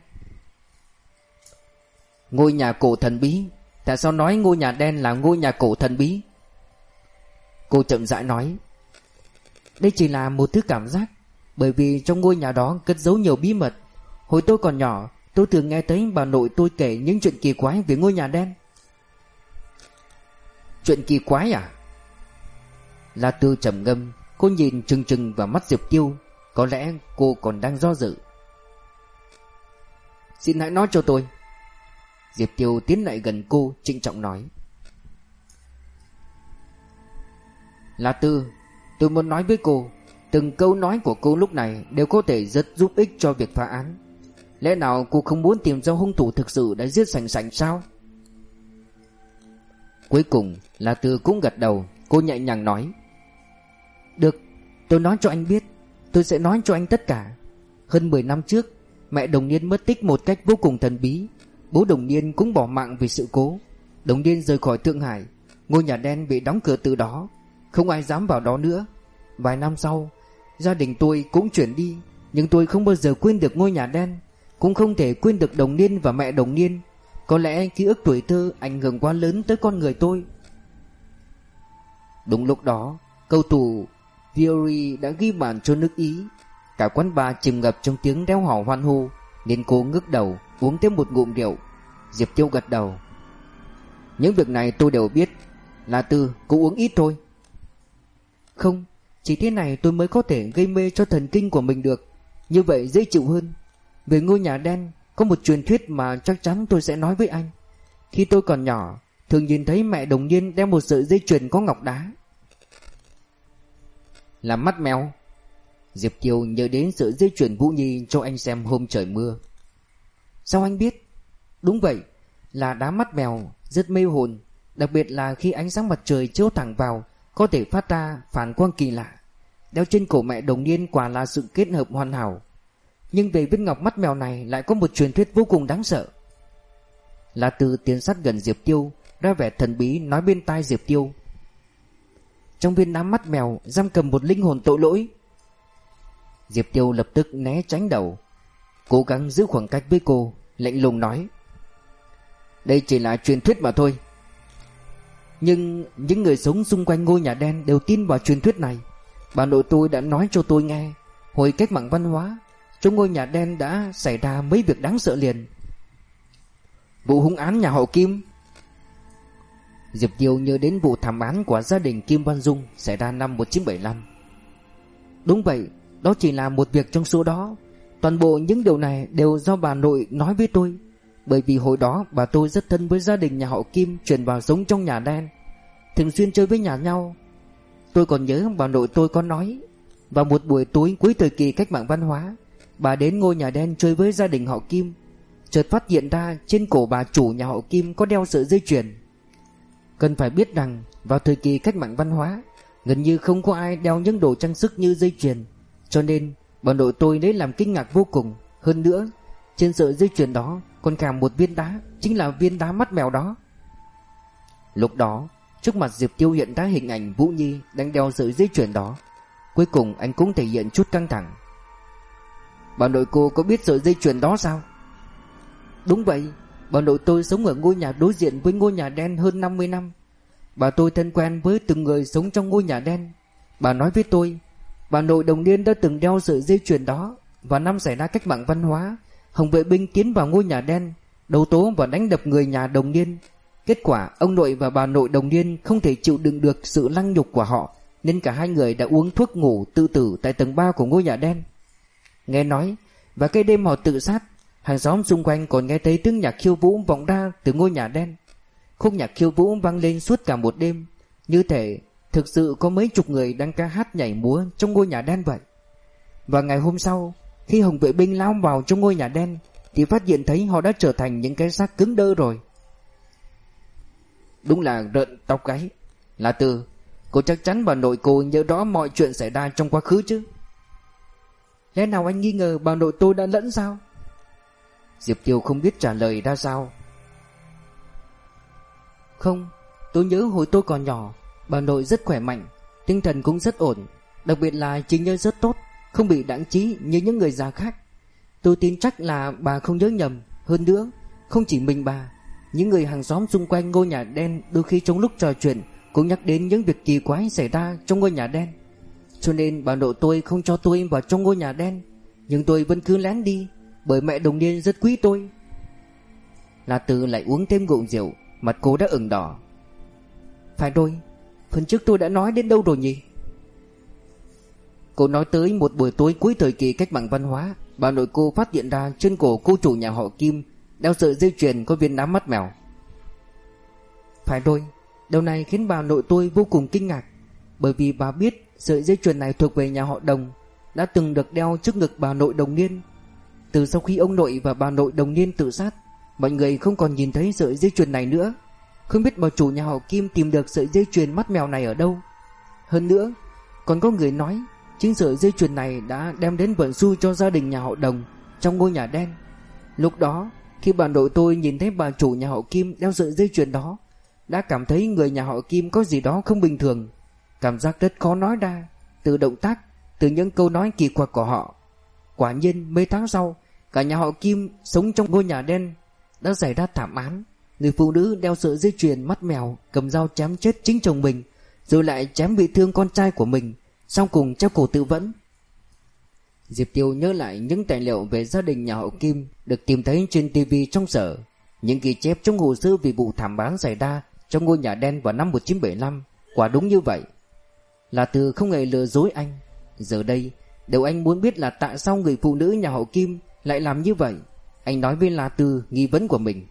Ngôi nhà cổ thần bí? Tại sao nói ngôi nhà đen là ngôi nhà cổ thần bí? Cô chậm rãi nói. Đây chỉ là một thứ cảm giác, bởi vì trong ngôi nhà đó cất giấu nhiều bí mật. Hồi tôi còn nhỏ, tôi thường nghe thấy bà nội tôi kể những chuyện kỳ quái về ngôi nhà đen. Chuyện kỳ quái à? La Tư trầm ngâm, cô nhìn chừng chừng vào mắt Diệp Tiêu. Có lẽ cô còn đang do dự. Xin hãy nói cho tôi. Diệp Tiêu tiến lại gần cô, trịnh trọng nói: "La Tư, tôi muốn nói với cô, từng câu nói của cô lúc này đều có thể rất giúp ích cho việc phá án. Lẽ nào cô không muốn tìm ra hung thủ thực sự đã giết Sành Sành sao?" Cuối cùng La Tư cũng gật đầu. Cô nhẹ nhàng nói: "Được, tôi nói cho anh biết. Tôi sẽ nói cho anh tất cả. Hơn mười năm trước, mẹ Đồng Niên mất tích một cách vô cùng thần bí. Bố Đồng Niên cũng bỏ mạng vì sự cố. Đồng Niên rời khỏi Thượng Hải. Ngôi nhà đen bị đóng cửa từ đó. Không ai dám vào đó nữa. Vài năm sau, gia đình tôi cũng chuyển đi. Nhưng tôi không bao giờ quên được ngôi nhà đen, cũng không thể quên được Đồng Niên và mẹ Đồng Niên. Có lẽ ký ức tuổi thơ ảnh hưởng quá lớn tới con người tôi." Đúng lúc đó, cầu thủ Vieri đã ghi bàn cho nước Ý. Cả quán bar chìm ngập trong tiếng reo hò hoan hô, nên cô ngước đầu uống thêm một ngụm rượu. Diệp Tiêu gật đầu: "Những việc này tôi đều biết. La Tư, cô uống ít thôi." "Không, chỉ thế này tôi mới có thể gây mê cho thần kinh của mình được. Như vậy dễ chịu hơn. Về ngôi nhà đen, có một truyền thuyết mà chắc chắn tôi sẽ nói với anh. Khi tôi còn nhỏ, thường nhìn thấy mẹ Đồng Niên đeo một sợi dây chuyền có ngọc đá." "Là mắt mèo?" Diệp Tiêu nhớ đến sợi dây chuyền Vũ Nhi cho anh xem hôm trời mưa. "Sao anh biết?" "Đúng vậy, là đá mắt mèo, rất mê hồn. Đặc biệt là khi ánh sáng mặt trời chiếu thẳng vào, có thể phát ra phản quang kỳ lạ. Đeo trên cổ mẹ Đồng Niên quả là sự kết hợp hoàn hảo. Nhưng về viên ngọc mắt mèo này lại có một truyền thuyết vô cùng đáng sợ." La Tư tiến sát gần Diệp Tiêu, ra vẻ thần bí nói bên tai Diệp Tiêu: "Trong viên đá mắt mèo giam cầm một linh hồn tội lỗi." Diệp Tiêu lập tức né tránh đầu, cố gắng giữ khoảng cách với cô, lạnh lùng nói: "Đây chỉ là truyền thuyết mà thôi." "Nhưng những người sống xung quanh ngôi nhà đen đều tin vào truyền thuyết này. Bà nội tôi đã nói cho tôi nghe, hồi cách mạng văn hóa, trong ngôi nhà đen đã xảy ra mấy việc đáng sợ liền." "Vụ hung án nhà họ Kim?" Diệp Tiêu nhớ đến vụ thảm án của gia đình Kim Văn Dung xảy ra năm một nghìn chín trăm bảy mươi lăm. "Đúng vậy, đó chỉ là một việc trong số đó. Toàn bộ những điều này đều do bà nội nói với tôi. Bởi vì hồi đó bà tôi rất thân với gia đình nhà họ Kim chuyển vào sống trong nhà đen, thường xuyên chơi với nhà nhau. Tôi còn nhớ bà nội tôi có nói, vào một buổi tối cuối thời kỳ cách mạng văn hóa, bà đến ngôi nhà đen chơi với gia đình họ Kim, chợt phát hiện ra trên cổ bà chủ nhà họ Kim có đeo sợi dây chuyền. Cần phải biết rằng vào thời kỳ cách mạng văn hóa, gần như không có ai đeo những đồ trang sức như dây chuyền, cho nên bà nội tôi lấy làm kinh ngạc vô cùng. Hơn nữa, trên sợi dây chuyền đó còn cả một viên đá, chính là viên đá mắt mèo đó." Lúc đó, trước mặt Diệp Tiêu hiện ra hình ảnh Vũ Nhi đang đeo sợi dây chuyền đó. Cuối cùng anh cũng thể hiện chút căng thẳng: "Bà nội cô có biết sợi dây chuyền đó sao?" "Đúng vậy, bà nội tôi sống ở ngôi nhà đối diện với ngôi nhà đen hơn năm mươi năm. Bà tôi thân quen với từng người sống trong ngôi nhà đen. Bà nói với tôi, bà nội Đồng Niên đã từng đeo sợi dây chuyền đó. Và năm xảy ra cách mạng văn hóa, Hồng vệ binh tiến vào ngôi nhà đen, đấu tố và đánh đập người nhà Đồng Niên. Kết quả ông nội và bà nội Đồng Niên không thể chịu đựng được sự lăng nhục của họ, nên cả hai người đã uống thuốc ngủ tự tử tại tầng ba của ngôi nhà đen. Nghe nói, và cái đêm họ tự sát, hàng xóm xung quanh còn nghe thấy tiếng nhạc khiêu vũ vọng ra từ ngôi nhà đen. Khúc nhạc khiêu vũ vang lên suốt cả một đêm, như thể thực sự có mấy chục người đang ca hát nhảy múa trong ngôi nhà đen vậy. Và ngày hôm sau, khi Hồng vệ binh lao vào trong ngôi nhà đen, thì phát hiện thấy họ đã trở thành những cái xác cứng đơ rồi." "Đúng là rợn tóc gáy. La Tư, cô chắc chắn bà nội cô nhớ rõ mọi chuyện xảy ra trong quá khứ chứ?" "Lẽ nào anh nghi ngờ bà nội tôi đã lẫn sao?" Diệp Tiêu không biết trả lời ra sao. "Không, tôi nhớ hồi tôi còn nhỏ, bà nội rất khỏe mạnh, tinh thần cũng rất ổn, đặc biệt là trí nhớ rất tốt, không bị đãng trí như những người già khác. Tôi tin chắc là bà không nhớ nhầm. Hơn nữa, không chỉ mình bà, những người hàng xóm xung quanh ngôi nhà đen đôi khi trong lúc trò chuyện cũng nhắc đến những việc kỳ quái xảy ra trong ngôi nhà đen. Cho nên bà nội tôi không cho tôi vào trong ngôi nhà đen, nhưng tôi vẫn cứ lén đi, bởi mẹ Đồng Niên rất quý tôi." La Tư lại uống thêm ngụm rượu, mặt cô đã ửng đỏ. "Phải rồi, phần trước tôi đã nói đến đâu rồi nhỉ?" Cô nói tới một buổi tối cuối thời kỳ cách mạng văn hóa, bà nội cô phát hiện ra trên cổ cô chủ nhà họ Kim đeo sợi dây chuyền có viên đá mắt mèo. Phải rồi, điều này khiến bà nội tôi vô cùng kinh ngạc, bởi vì bà biết sợi dây chuyền này thuộc về nhà họ Đồng, đã từng được đeo trước ngực bà nội Đồng Niên. Từ sau khi ông nội và bà nội Đồng Niên tự sát, mọi người không còn nhìn thấy sợi dây chuyền này nữa. Không biết bà chủ nhà họ Kim tìm được sợi dây chuyền mắt mèo này ở đâu. Hơn nữa, còn có người nói chính sợi dây chuyền này đã đem đến vận xui cho gia đình nhà họ Đồng trong ngôi nhà đen. Lúc đó, khi bà nội tôi nhìn thấy bà chủ nhà họ Kim đeo sợi dây chuyền đó, đã cảm thấy người nhà họ Kim có gì đó không bình thường. Cảm giác rất khó nói ra, từ động tác, từ những câu nói kỳ quặc của họ. Quả nhiên mấy tháng sau, cả nhà họ Kim sống trong ngôi nhà đen đã xảy ra thảm án. Người phụ nữ đeo sợi dây chuyền mắt mèo cầm dao chém chết chính chồng mình, rồi lại chém bị thương con trai của mình, sau cùng treo cổ tự vẫn. Diệp Tiêu nhớ lại những tài liệu về gia đình nhà họ Kim được tìm thấy trên tivi trong sở, những ghi chép trong hồ sơ về vụ thảm án xảy ra trong ngôi nhà đen vào năm một nghìn chín trăm bảy mươi lăm. Quả đúng như vậy. Là Từ không hề lừa dối anh. Giờ đây, điều anh muốn biết là tại sao người phụ nữ nhà họ Kim lại làm như vậy. Anh nói với La Từ nghi vấn của mình.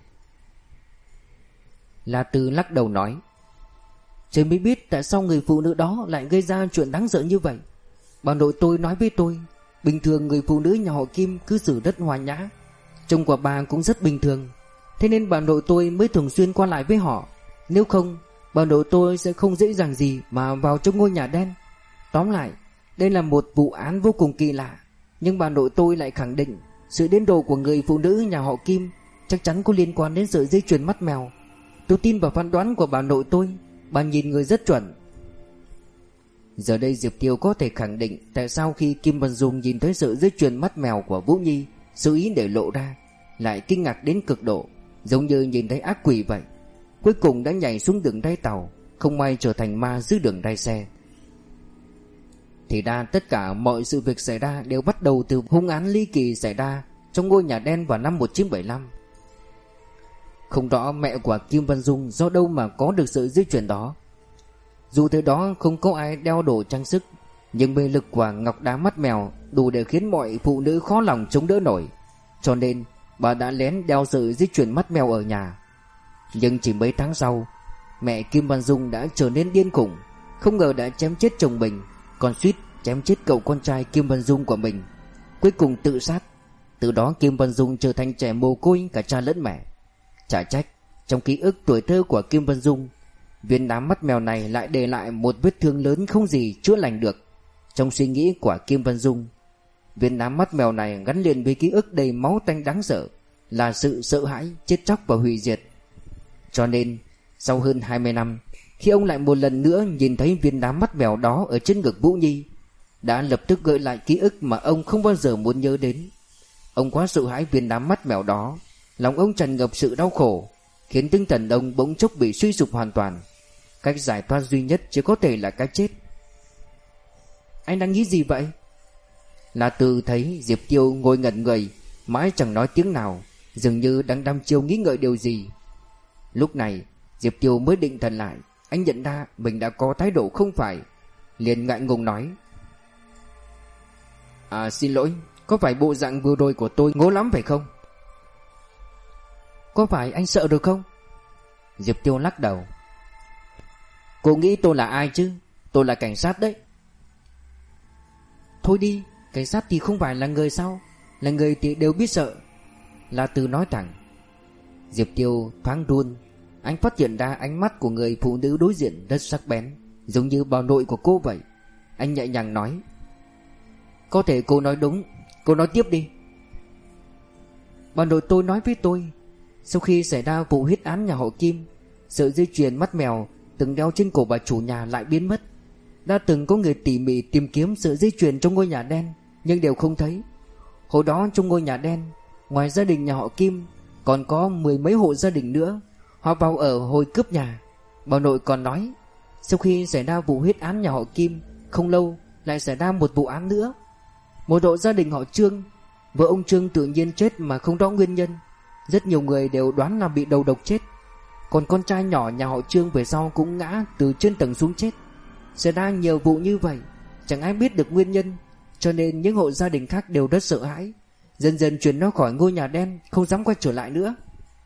La Từ lắc đầu nói: Trời mới biết tại sao người phụ nữ đó lại gây ra chuyện đáng sợ như vậy. Bà nội tôi nói với tôi, bình thường người phụ nữ nhà họ Kim cư xử rất hòa nhã, chồng của bà cũng rất bình thường, thế nên bà nội tôi mới thường xuyên qua lại với họ. Nếu không, bà nội tôi sẽ không dễ dàng gì mà vào trong ngôi nhà đen. Tóm lại, đây là một vụ án vô cùng kỳ lạ. Nhưng bà nội tôi lại khẳng định sự điên rồ của người phụ nữ nhà họ Kim chắc chắn có liên quan đến sợi dây chuyền mắt mèo. Tôi tin vào phán đoán của bà nội tôi. Bà nhìn người rất chuẩn. Giờ đây Diệp Tiêu có thể khẳng định tại sao khi Kim Văn Dung nhìn thấy sợi dây chuyền mắt mèo của Vũ Nhi, sự ý để lộ ra, lại kinh ngạc đến cực độ, giống như nhìn thấy ác quỷ vậy. Cuối cùng đã nhảy xuống đường ray tàu, không may trở thành ma dưới đường ray xe. Thì ra tất cả mọi sự việc xảy ra đều bắt đầu từ hung án ly kỳ xảy ra trong ngôi nhà đen vào năm một nghìn chín trăm bảy mươi lăm. Không rõ mẹ của Kim Văn Dung do đâu mà có được sợi dây chuyền đó. Dù thế đó không có ai đeo đồ trang sức, nhưng mê lực của ngọc đá mắt mèo đủ để khiến mọi phụ nữ khó lòng chống đỡ nổi. Cho nên bà đã lén đeo sợi dây chuyền mắt mèo ở nhà. Nhưng chỉ mấy tháng sau, mẹ Kim Văn Dung đã trở nên điên khủng. Không ngờ đã chém chết chồng mình, còn suýt chém chết cậu con trai Kim Văn Dung của mình, cuối cùng tự sát. Từ đó Kim Văn Dung trở thành trẻ mồ côi cả cha lẫn mẹ. Chả trách trong ký ức tuổi thơ của Kim Văn Dung, viên đá mắt mèo này lại để lại một vết thương lớn không gì chữa lành được. Trong suy nghĩ của Kim Văn Dung, viên đá mắt mèo này gắn liền với ký ức đầy máu tanh đáng sợ, là sự sợ hãi, chết chóc và hủy diệt. Cho nên sau hơn hai mươi năm, khi ông lại một lần nữa nhìn thấy viên đá mắt mèo đó ở trên ngực Vũ Nhi, đã lập tức gợi lại ký ức mà ông không bao giờ muốn nhớ đến. Ông quá sợ hãi viên đá mắt mèo đó, lòng ông tràn ngập sự đau khổ, khiến tinh thần ông bỗng chốc bị suy sụp hoàn toàn. Cách giải thoát duy nhất chỉ có thể là cái chết. Anh đang nghĩ gì vậy? La Từ thấy Diệp Tiêu ngồi ngẩn người, mãi chẳng nói tiếng nào, dường như đang đăm chiêu nghĩ ngợi điều gì. Lúc này Diệp Tiêu mới định thần lại. Anh nhận ra mình đã có thái độ không phải, liền ngại ngùng nói: À xin lỗi, có phải bộ dạng vừa rồi của tôi ngố lắm phải không? Có phải anh sợ rồi không? Diệp Tiêu lắc đầu. Cô nghĩ tôi là ai chứ? Tôi là cảnh sát đấy. Thôi đi, cảnh sát thì không phải là người sao? Là người thì đều biết sợ. La Từ nói thẳng. Diệp Tiêu thoáng run. Anh phát hiện ra ánh mắt của người phụ nữ đối diện rất sắc bén, giống như bà nội của cô vậy. Anh nhẹ nhàng nói: Có thể cô nói đúng, cô nói tiếp đi. Bà nội tôi nói với tôi, sau khi xảy ra vụ huyết án nhà họ Kim, sợi dây chuyền mắt mèo từng đeo trên cổ bà chủ nhà lại biến mất. Đã từng có người tỉ mỉ tìm kiếm sợi dây chuyền trong ngôi nhà đen, nhưng đều không thấy. Hồi đó trong ngôi nhà đen, ngoài gia đình nhà họ Kim, còn có mười mấy hộ gia đình nữa. Họ vào ở hồi cướp nhà. Bà nội còn nói, sau khi xảy ra vụ huyết án nhà họ Kim, không lâu lại xảy ra một vụ án nữa. Một hộ gia đình họ Trương, vợ ông Trương tự nhiên chết mà không rõ nguyên nhân. Rất nhiều người đều đoán là bị đầu độc chết. Còn con trai nhỏ nhà họ Trương về sau cũng ngã từ trên tầng xuống chết. Xảy ra nhiều vụ như vậy, chẳng ai biết được nguyên nhân, cho nên những hộ gia đình khác đều rất sợ hãi. Dần dần chuyển nó khỏi ngôi nhà đen, không dám quay trở lại nữa.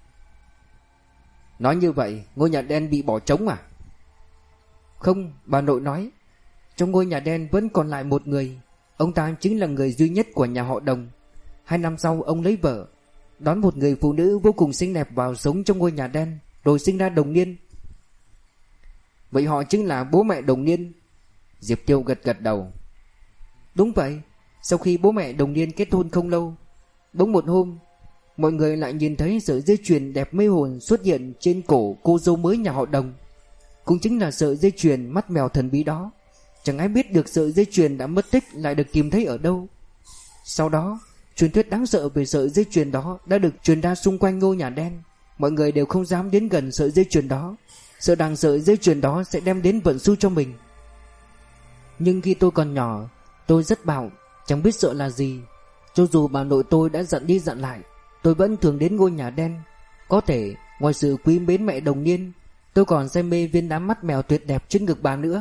Nói như vậy ngôi nhà đen bị bỏ trống à? Không, bà nội nói, trong ngôi nhà đen vẫn còn lại một người. Ông ta chính là người duy nhất của nhà họ Đồng. Hai năm sau ông lấy vợ, đón một người phụ nữ vô cùng xinh đẹp vào sống trong ngôi nhà đen, rồi sinh ra Đồng Niên. Vậy họ chính là bố mẹ Đồng Niên? Diệp Tiêu gật gật đầu. Đúng vậy. Sau khi bố mẹ Đồng Niên kết hôn không lâu, bỗng một hôm mọi người lại nhìn thấy sợi dây chuyền đẹp mê hồn xuất hiện trên cổ cô dâu mới nhà họ Đồng. Cũng chính là sợi dây chuyền mắt mèo thần bí đó. Chẳng ai biết được sợi dây chuyền đã mất tích lại được tìm thấy ở đâu. Sau đó, truyền thuyết đáng sợ về sợi dây chuyền đó đã được truyền ra xung quanh ngôi nhà đen. Mọi người đều không dám đến gần sợi dây chuyền đó, sợ rằng sợi dây chuyền đó sẽ đem đến vận xui cho mình. Nhưng khi tôi còn nhỏ, tôi rất bạo, chẳng biết sợ là gì. Cho dù bà nội tôi đã dặn đi dặn lại, tôi vẫn thường đến ngôi nhà đen. Có thể ngoài sự quý mến mẹ Đồng Niên, tôi còn say mê viên đám mắt mèo tuyệt đẹp trên ngực bà nữa.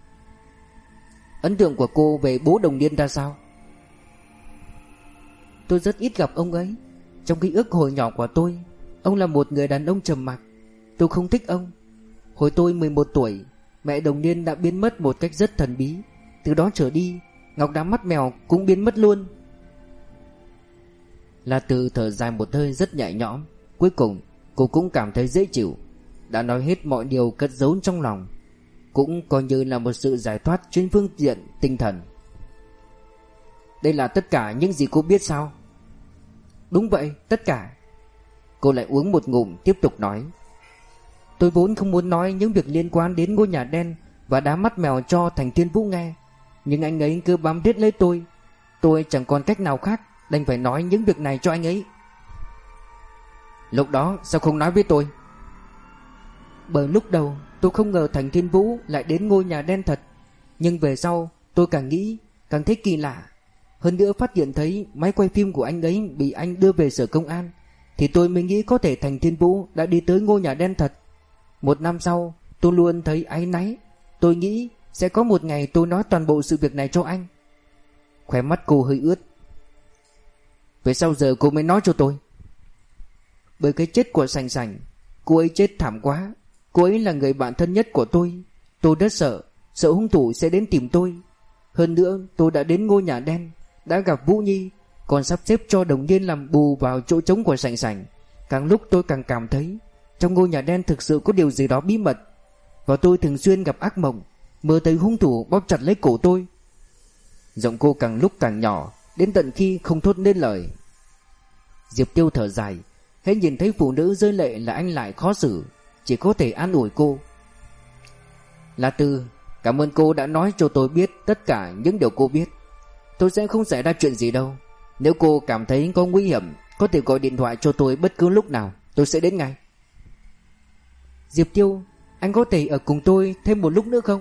Ấn tượng của cô về bố Đồng Niên ra sao? Tôi rất ít gặp ông ấy. Trong ký ức hồi nhỏ của tôi, ông là một người đàn ông trầm mặc. Tôi không thích ông. Hồi tôi mười một tuổi, mẹ Đồng Niên đã biến mất một cách rất thần bí. Từ đó trở đi, ngọc đá mắt mèo cũng biến mất luôn. La Tư thở dài một hơi rất nhẹ nhõm. Cuối cùng cô cũng cảm thấy dễ chịu. Đã nói hết mọi điều cất giấu trong lòng, cũng coi như là một sự giải thoát trên phương diện tinh thần. Đây là tất cả những gì cô biết sao? Đúng vậy, tất cả. Cô lại uống một ngụm tiếp tục nói. Tôi vốn không muốn nói những việc liên quan đến ngôi nhà đen và đá mắt mèo cho Thành Thiên Vũ nghe, nhưng anh ấy cứ bám riết lấy tôi. Tôi chẳng còn cách nào khác, đành phải nói những việc này cho anh ấy. Lúc đó sao không nói với tôi? Bởi lúc đầu tôi không ngờ Thành Thiên Vũ lại đến ngôi nhà đen thật. Nhưng về sau tôi càng nghĩ càng thấy kỳ lạ. Hơn nữa phát hiện thấy máy quay phim của anh ấy bị anh đưa về sở công an, thì tôi mới nghĩ có thể Thành Thiên Vũ đã đi tới ngôi nhà đen thật. Một năm sau tôi luôn thấy áy náy. Tôi nghĩ sẽ có một ngày tôi nói toàn bộ sự việc này cho anh. Khóe mắt cô hơi ướt. Vậy sao giờ cô mới nói cho tôi? Bởi cái chết của Sành Sành. Cô ấy chết thảm quá. Cô ấy là người bạn thân nhất của tôi. Tôi rất sợ, sợ hung thủ sẽ đến tìm tôi. Hơn nữa tôi đã đến ngôi nhà đen, đã gặp Vũ Nhi, còn sắp xếp cho Đồng Niên làm bù vào chỗ trống của Sành Sành. Càng lúc tôi càng cảm thấy trong ngôi nhà đen thực sự có điều gì đó bí mật. Và tôi thường xuyên gặp ác mộng, mơ thấy hung thủ bóp chặt lấy cổ tôi. Giọng cô càng lúc càng nhỏ, đến tận khi không thốt nên lời. Diệp Tiêu thở dài. Hễ nhìn thấy phụ nữ rơi lệ là anh lại khó xử, chỉ có thể an ủi cô. La Tư, cảm ơn cô đã nói cho tôi biết tất cả những điều cô biết. Tôi sẽ không xảy ra chuyện gì đâu. Nếu cô cảm thấy có nguy hiểm, có thể gọi điện thoại cho tôi bất cứ lúc nào, tôi sẽ đến ngay. Diệp Tiêu, anh có thể ở cùng tôi thêm một lúc nữa không?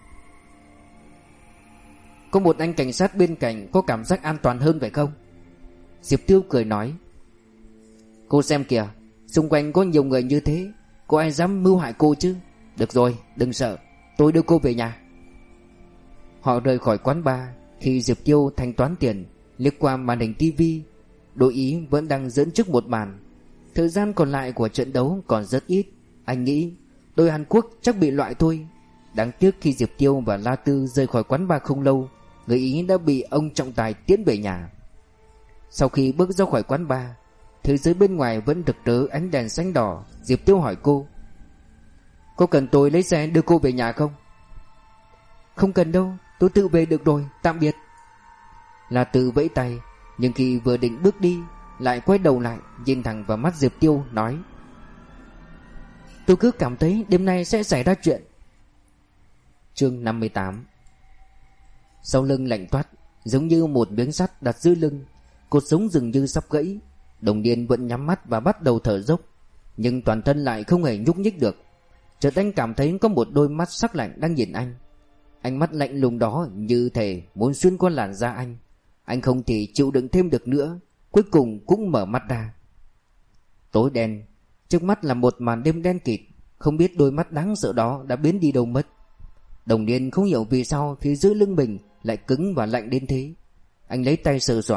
Có một anh cảnh sát bên cạnh có cảm giác an toàn hơn phải không? Diệp Tiêu cười nói. Cô xem kìa, xung quanh có nhiều người như thế, có ai dám mưu hại cô chứ? Được rồi, đừng sợ, tôi đưa cô về nhà. Họ rời khỏi quán bar. Khi Diệp Tiêu thanh toán tiền, liếc qua màn hình tivi, đội Ý vẫn đang dẫn trước một màn. Thời gian còn lại của trận đấu còn rất ít. Anh nghĩ đội Hàn Quốc chắc bị loại thôi. Đáng tiếc khi Diệp Tiêu và La Tư rời khỏi quán bar không lâu, người Ý đã bị ông trọng tài tiễn về nhà. Sau khi bước ra khỏi quán bar, thế giới bên ngoài vẫn rực rỡ ánh đèn xanh đỏ. Diệp Tiêu hỏi cô, có cần tôi lấy xe đưa cô về nhà không? Không cần đâu, tôi tự về được rồi, tạm biệt. La Tư vẫy tay, nhưng khi vừa định bước đi, lại quay đầu lại, nhìn thẳng vào mắt Diệp Tiêu, nói, tôi cứ cảm thấy đêm nay sẽ xảy ra chuyện. Chương năm mươi tám. Sau lưng lạnh toát, giống như một miếng sắt đặt dưới lưng, cột sống dường như sắp gãy. Đồng Niên vẫn nhắm mắt và bắt đầu thở dốc, nhưng toàn thân lại không hề nhúc nhích được. Chợt anh cảm thấy có một đôi mắt sắc lạnh đang nhìn anh. Ánh mắt lạnh lùng đó như thể muốn xuyên qua làn da anh. Anh không thể chịu đựng thêm được nữa, cuối cùng cũng mở mắt ra. Tối đen, trước mắt là một màn đêm đen kịt, không biết đôi mắt đáng sợ đó đã biến đi đâu mất. Đồng Niên không hiểu vì sao phía dưới lưng mình lại cứng và lạnh đến thế. Anh lấy tay sờ soạng,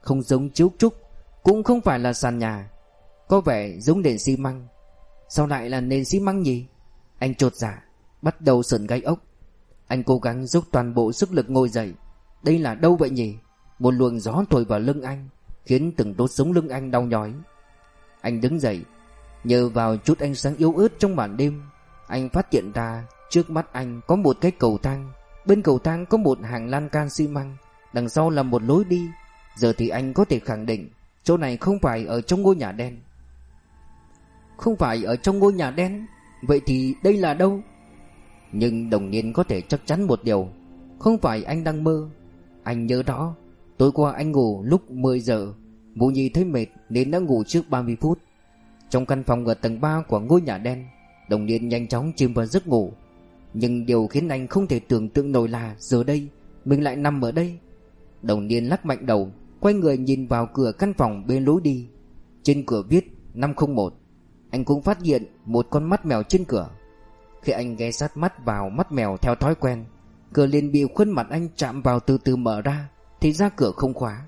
không giống chiếu trúc, cũng không phải là sàn nhà, có vẻ giống nền xi măng. Sao lại là nền xi măng nhỉ? Anh chột dạ, bắt đầu sởn gai ốc. Anh cố gắng dốc toàn bộ sức lực ngồi dậy. Đây là đâu vậy nhỉ? Một luồng gió thổi vào lưng anh, khiến từng đốt sống lưng anh đau nhói. Anh đứng dậy, nhờ vào chút ánh sáng yếu ớt trong màn đêm, anh phát hiện ra trước mắt anh có một cái cầu thang. Bên cầu thang có một hàng lan can xi măng, đằng sau là một lối đi. Giờ thì anh có thể khẳng định chỗ này không phải ở trong ngôi nhà đen. Không phải ở trong ngôi nhà đen? Vậy thì đây là đâu? Nhưng Đồng Niên có thể chắc chắn một điều, không phải anh đang mơ. Anh nhớ rõ, tối qua anh ngủ lúc mười giờ. Vũ Nhi thấy mệt nên đã ngủ trước ba mươi phút. Trong căn phòng ở tầng ba của ngôi nhà đen, Đồng Niên nhanh chóng chìm vào giấc ngủ. Nhưng điều khiến anh không thể tưởng tượng nổi là giờ đây mình lại nằm ở đây. Đồng Niên lắc mạnh đầu, quay người nhìn vào cửa căn phòng bên lối đi. Trên cửa viết năm không một. Anh cũng phát hiện một con mắt mèo trên cửa. Khi anh ghé sát mắt vào mắt mèo theo thói quen, cửa liền bị khuôn mặt anh chạm vào từ từ mở ra, thì ra cửa không khóa.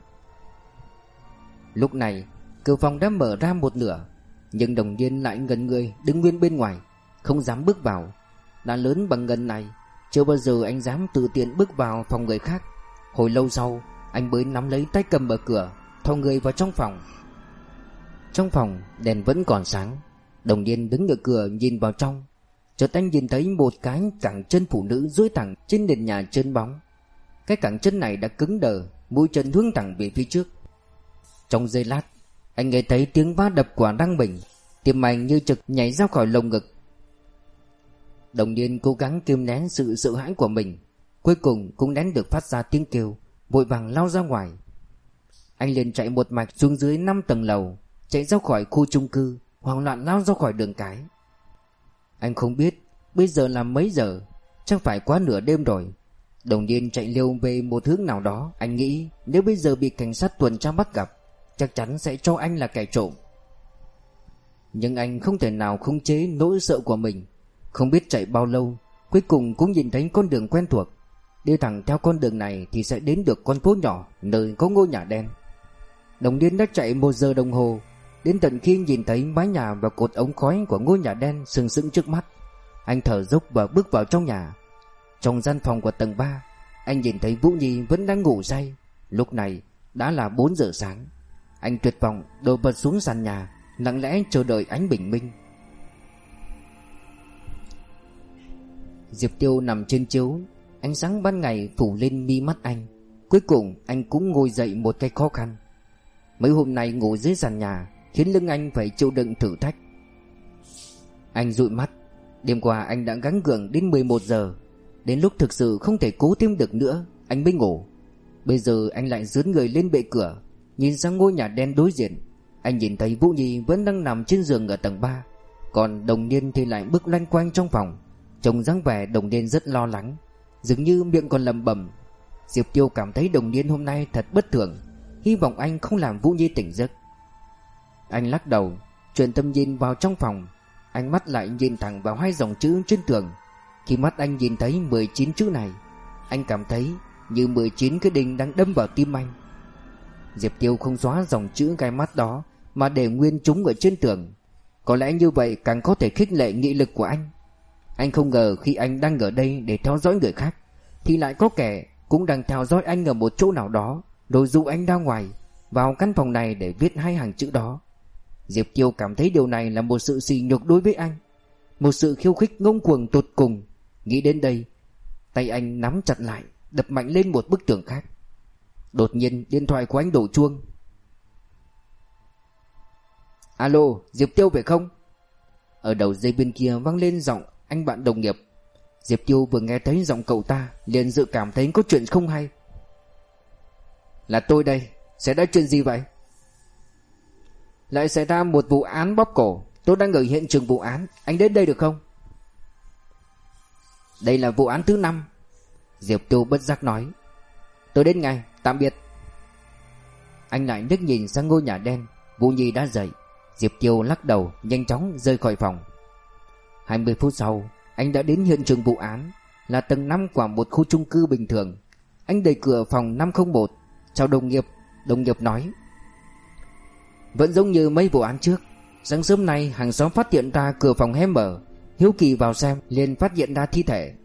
Lúc này cửa phòng đã mở ra một nửa, nhưng Đồng Niên lại ngẩn người đứng nguyên bên ngoài, không dám bước vào. Đã lớn bằng ngần này, chưa bao giờ anh dám tự tiện bước vào phòng người khác. Hồi lâu sau, anh mới nắm lấy tay cầm mở cửa, thò người vào trong phòng. Trong phòng đèn vẫn còn sáng. Đồng Niên đứng ở cửa nhìn vào trong. Chợt anh nhìn thấy một cái cẳng chân phụ nữ duỗi thẳng trên nền nhà trơn bóng. Cái cẳng chân này đã cứng đờ, mũi chân hướng thẳng về phía trước. Trong giây lát, anh nghe thấy tiếng va đập của răng mình, tim anh như trực nhảy ra khỏi lồng ngực. Đồng Niên cố gắng kiềm nén sự sợ hãi của mình, cuối cùng cũng nén được phát ra tiếng kêu, vội vàng lao ra ngoài. Anh liền chạy một mạch xuống dưới năm tầng lầu, chạy ra khỏi khu chung cư, hoảng loạn lao ra khỏi đường cái. Anh không biết bây giờ là mấy giờ, chắc phải quá nửa đêm rồi. Đồng Niên chạy liều về một hướng nào đó. Anh nghĩ nếu bây giờ bị cảnh sát tuần tra bắt gặp, chắc chắn sẽ cho anh là kẻ trộm. Nhưng anh không thể nào khống chế nỗi sợ của mình. Không biết chạy bao lâu, cuối cùng cũng nhìn thấy con đường quen thuộc. Đi thẳng theo con đường này thì sẽ đến được con phố nhỏ nơi có ngôi nhà đen. Đồng Niên đã chạy một giờ đồng hồ, đến tận khi nhìn thấy mái nhà và cột ống khói của ngôi nhà đen sừng sững trước mắt. Anh thở dốc và bước vào trong nhà. Trong gian phòng của tầng ba, anh nhìn thấy Vũ Nhi vẫn đang ngủ say. Lúc này đã là bốn giờ sáng. Anh tuyệt vọng đổ vật xuống sàn nhà, lặng lẽ chờ đợi ánh bình minh. Diệp Tiêu nằm trên chiếu, ánh sáng ban ngày phủ lên mi mắt anh. Cuối cùng anh cũng ngồi dậy một cách khó khăn. Mấy hôm nay ngủ dưới sàn nhà khiến lưng anh phải chịu đựng thử thách. Anh dụi mắt. Đêm qua anh đã gắng gượng đến mười một giờ. Đến lúc thực sự không thể cố thêm được nữa, anh mới ngủ. Bây giờ anh lại dướn người lên bệ cửa, nhìn sang ngôi nhà đen đối diện. Anh nhìn thấy Vũ Nhi vẫn đang nằm trên giường ở tầng ba, còn Đồng Niên thì lại bước loanh quanh trong phòng. Trông dáng vẻ Đồng Niên rất lo lắng, dường như miệng còn lẩm bẩm. Diệp Tiêu cảm thấy Đồng Niên hôm nay thật bất thường, hy vọng anh không làm Vũ Nhi tỉnh giấc. Anh lắc đầu, chuyển tâm nhìn vào trong phòng. Ánh mắt lại nhìn thẳng vào hai dòng chữ trên tường. Khi mắt anh nhìn thấy mười chín chữ này, anh cảm thấy như mười chín cái đinh đang đâm vào tim anh. Diệp Tiêu không xóa dòng chữ gai mắt đó, mà để nguyên chúng ở trên tường. Có lẽ như vậy càng có thể khích lệ nghị lực của anh. Anh không ngờ khi anh đang ở đây để theo dõi người khác, thì lại có kẻ cũng đang theo dõi anh ở một chỗ nào đó, rồi dụ anh ra ngoài, vào căn phòng này để viết hai hàng chữ đó. Diệp Tiêu cảm thấy điều này là một sự sỉ nhục đối với anh, một sự khiêu khích ngông cuồng tột cùng. Nghĩ đến đây, tay anh nắm chặt lại, đập mạnh lên một bức tường khác. Đột nhiên điện thoại của anh đổ chuông. Alo, Diệp Tiêu phải không? Ở đầu dây bên kia vang lên giọng anh bạn đồng nghiệp. Diệp Tiêu vừa nghe thấy giọng cậu ta liền dự cảm thấy có chuyện không hay. Là tôi đây, sẽ đã chuyện gì vậy? Lại xảy ra một vụ án bóp cổ. Tôi đang ở hiện trường vụ án, anh đến đây được không? Đây là vụ án thứ năm. Diệp Tiêu bất giác nói. Tôi đến ngay, tạm biệt. Anh lại liếc nhìn sang ngôi nhà đen. Vũ Nhi đã dậy. Diệp Tiêu lắc đầu nhanh chóng rời khỏi phòng. Hai mươi phút sau, anh đã đến hiện trường vụ án, là tầng năm của một khu chung cư bình thường. Anh đẩy cửa phòng năm không một. Chào đồng nghiệp, Đồng nghiệp nói: Vẫn giống như mấy vụ án trước. Sáng sớm nay hàng xóm phát hiện ra cửa phòng hé mở, hiếu kỳ vào xem liền phát hiện ra thi thể.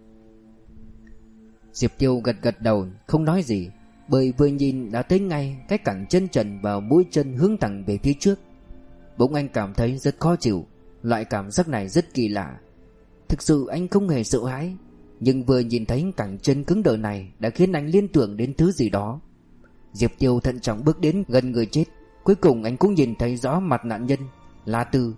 Diệp Tiêu gật gật đầu không nói gì, bởi vừa nhìn đã thấy ngay cái cẳng chân trần và mũi chân hướng thẳng về phía trước. Bỗng anh cảm thấy rất khó chịu. Loại cảm giác này rất kỳ lạ. Thực sự anh không hề sợ hãi, nhưng vừa nhìn thấy cẳng chân cứng đờ này đã khiến anh liên tưởng đến thứ gì đó. Diệp Tiêu thận trọng bước đến gần người chết. Cuối cùng anh cũng nhìn thấy rõ mặt nạn nhân, La Tư.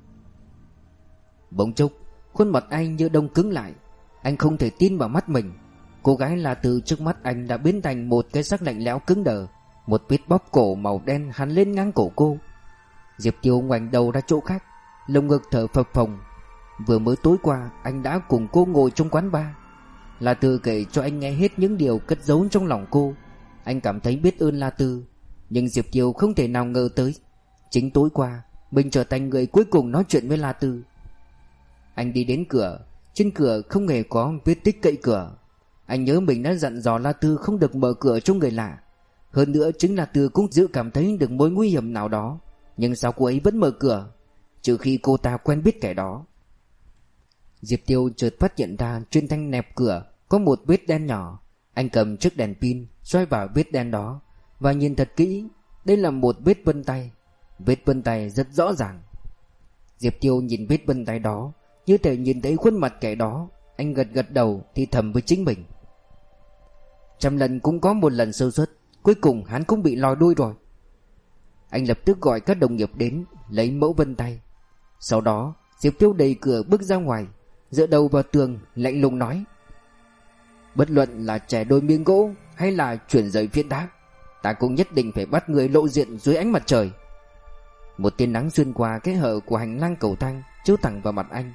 Bỗng chốc khuôn mặt anh như đông cứng lại. Anh không thể tin vào mắt mình. Cô gái La Tư trước mắt anh đã biến thành một cái xác lạnh lẽo cứng đờ. Một vết bóp cổ màu đen hằn lên ngang cổ cô. Diệp Tiêu ngoảnh đầu ra chỗ khác, lồng ngực thở phập phồng. Vừa mới tối qua anh đã cùng cô ngồi trong quán bar. La Tư kể cho anh nghe hết những điều cất giấu trong lòng cô. Anh cảm thấy biết ơn La Tư. Nhưng Diệp Tiêu không thể nào ngờ tới, chính tối qua mình trở thành người cuối cùng nói chuyện với La Tư. Anh đi đến cửa. Trên cửa không hề có vết tích cậy cửa. Anh nhớ mình đã dặn dò La Tư không được mở cửa cho người lạ. Hơn nữa chính La Tư cũng dự cảm thấy được mối nguy hiểm nào đó. Nhưng sao cô ấy vẫn mở cửa, trừ khi cô ta quen biết kẻ đó. Diệp Tiêu chợt phát hiện ra trên thanh nẹp cửa có một vết đen nhỏ. Anh cầm chiếc đèn pin xoay vào vết đen đó và nhìn thật kỹ. Đây là một vết vân tay. Vết vân tay rất rõ ràng. Diệp Tiêu nhìn vết vân tay đó như thể nhìn thấy khuôn mặt kẻ đó. Anh gật gật đầu thì thầm với chính mình: trăm lần cũng có một lần sơ suất, cuối cùng hắn cũng bị lòi đuôi rồi. Anh lập tức gọi các đồng nghiệp đến lấy mẫu vân tay. Sau đó Diệp Tiêu đẩy cửa bước ra ngoài, dựa đầu vào tường lạnh lùng nói: Bất luận là trẻ đôi miếng gỗ hay là chuyển rời phiến đá, ta cũng nhất định phải bắt người lộ diện dưới ánh mặt trời. Một tia nắng xuyên qua cái hở của hành lang cầu thang chiếu thẳng vào mặt anh.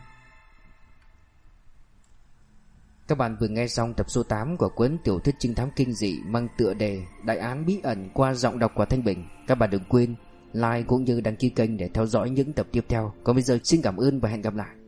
Các bạn vừa nghe xong tập số tám của cuốn tiểu thuyết trinh thám kinh dị mang tựa đề Đại án bí ẩn qua giọng đọc của Thanh Bình. Các bạn đừng quên like cũng như đăng ký kênh để theo dõi những tập tiếp theo. Còn bây giờ xin cảm ơn và hẹn gặp lại.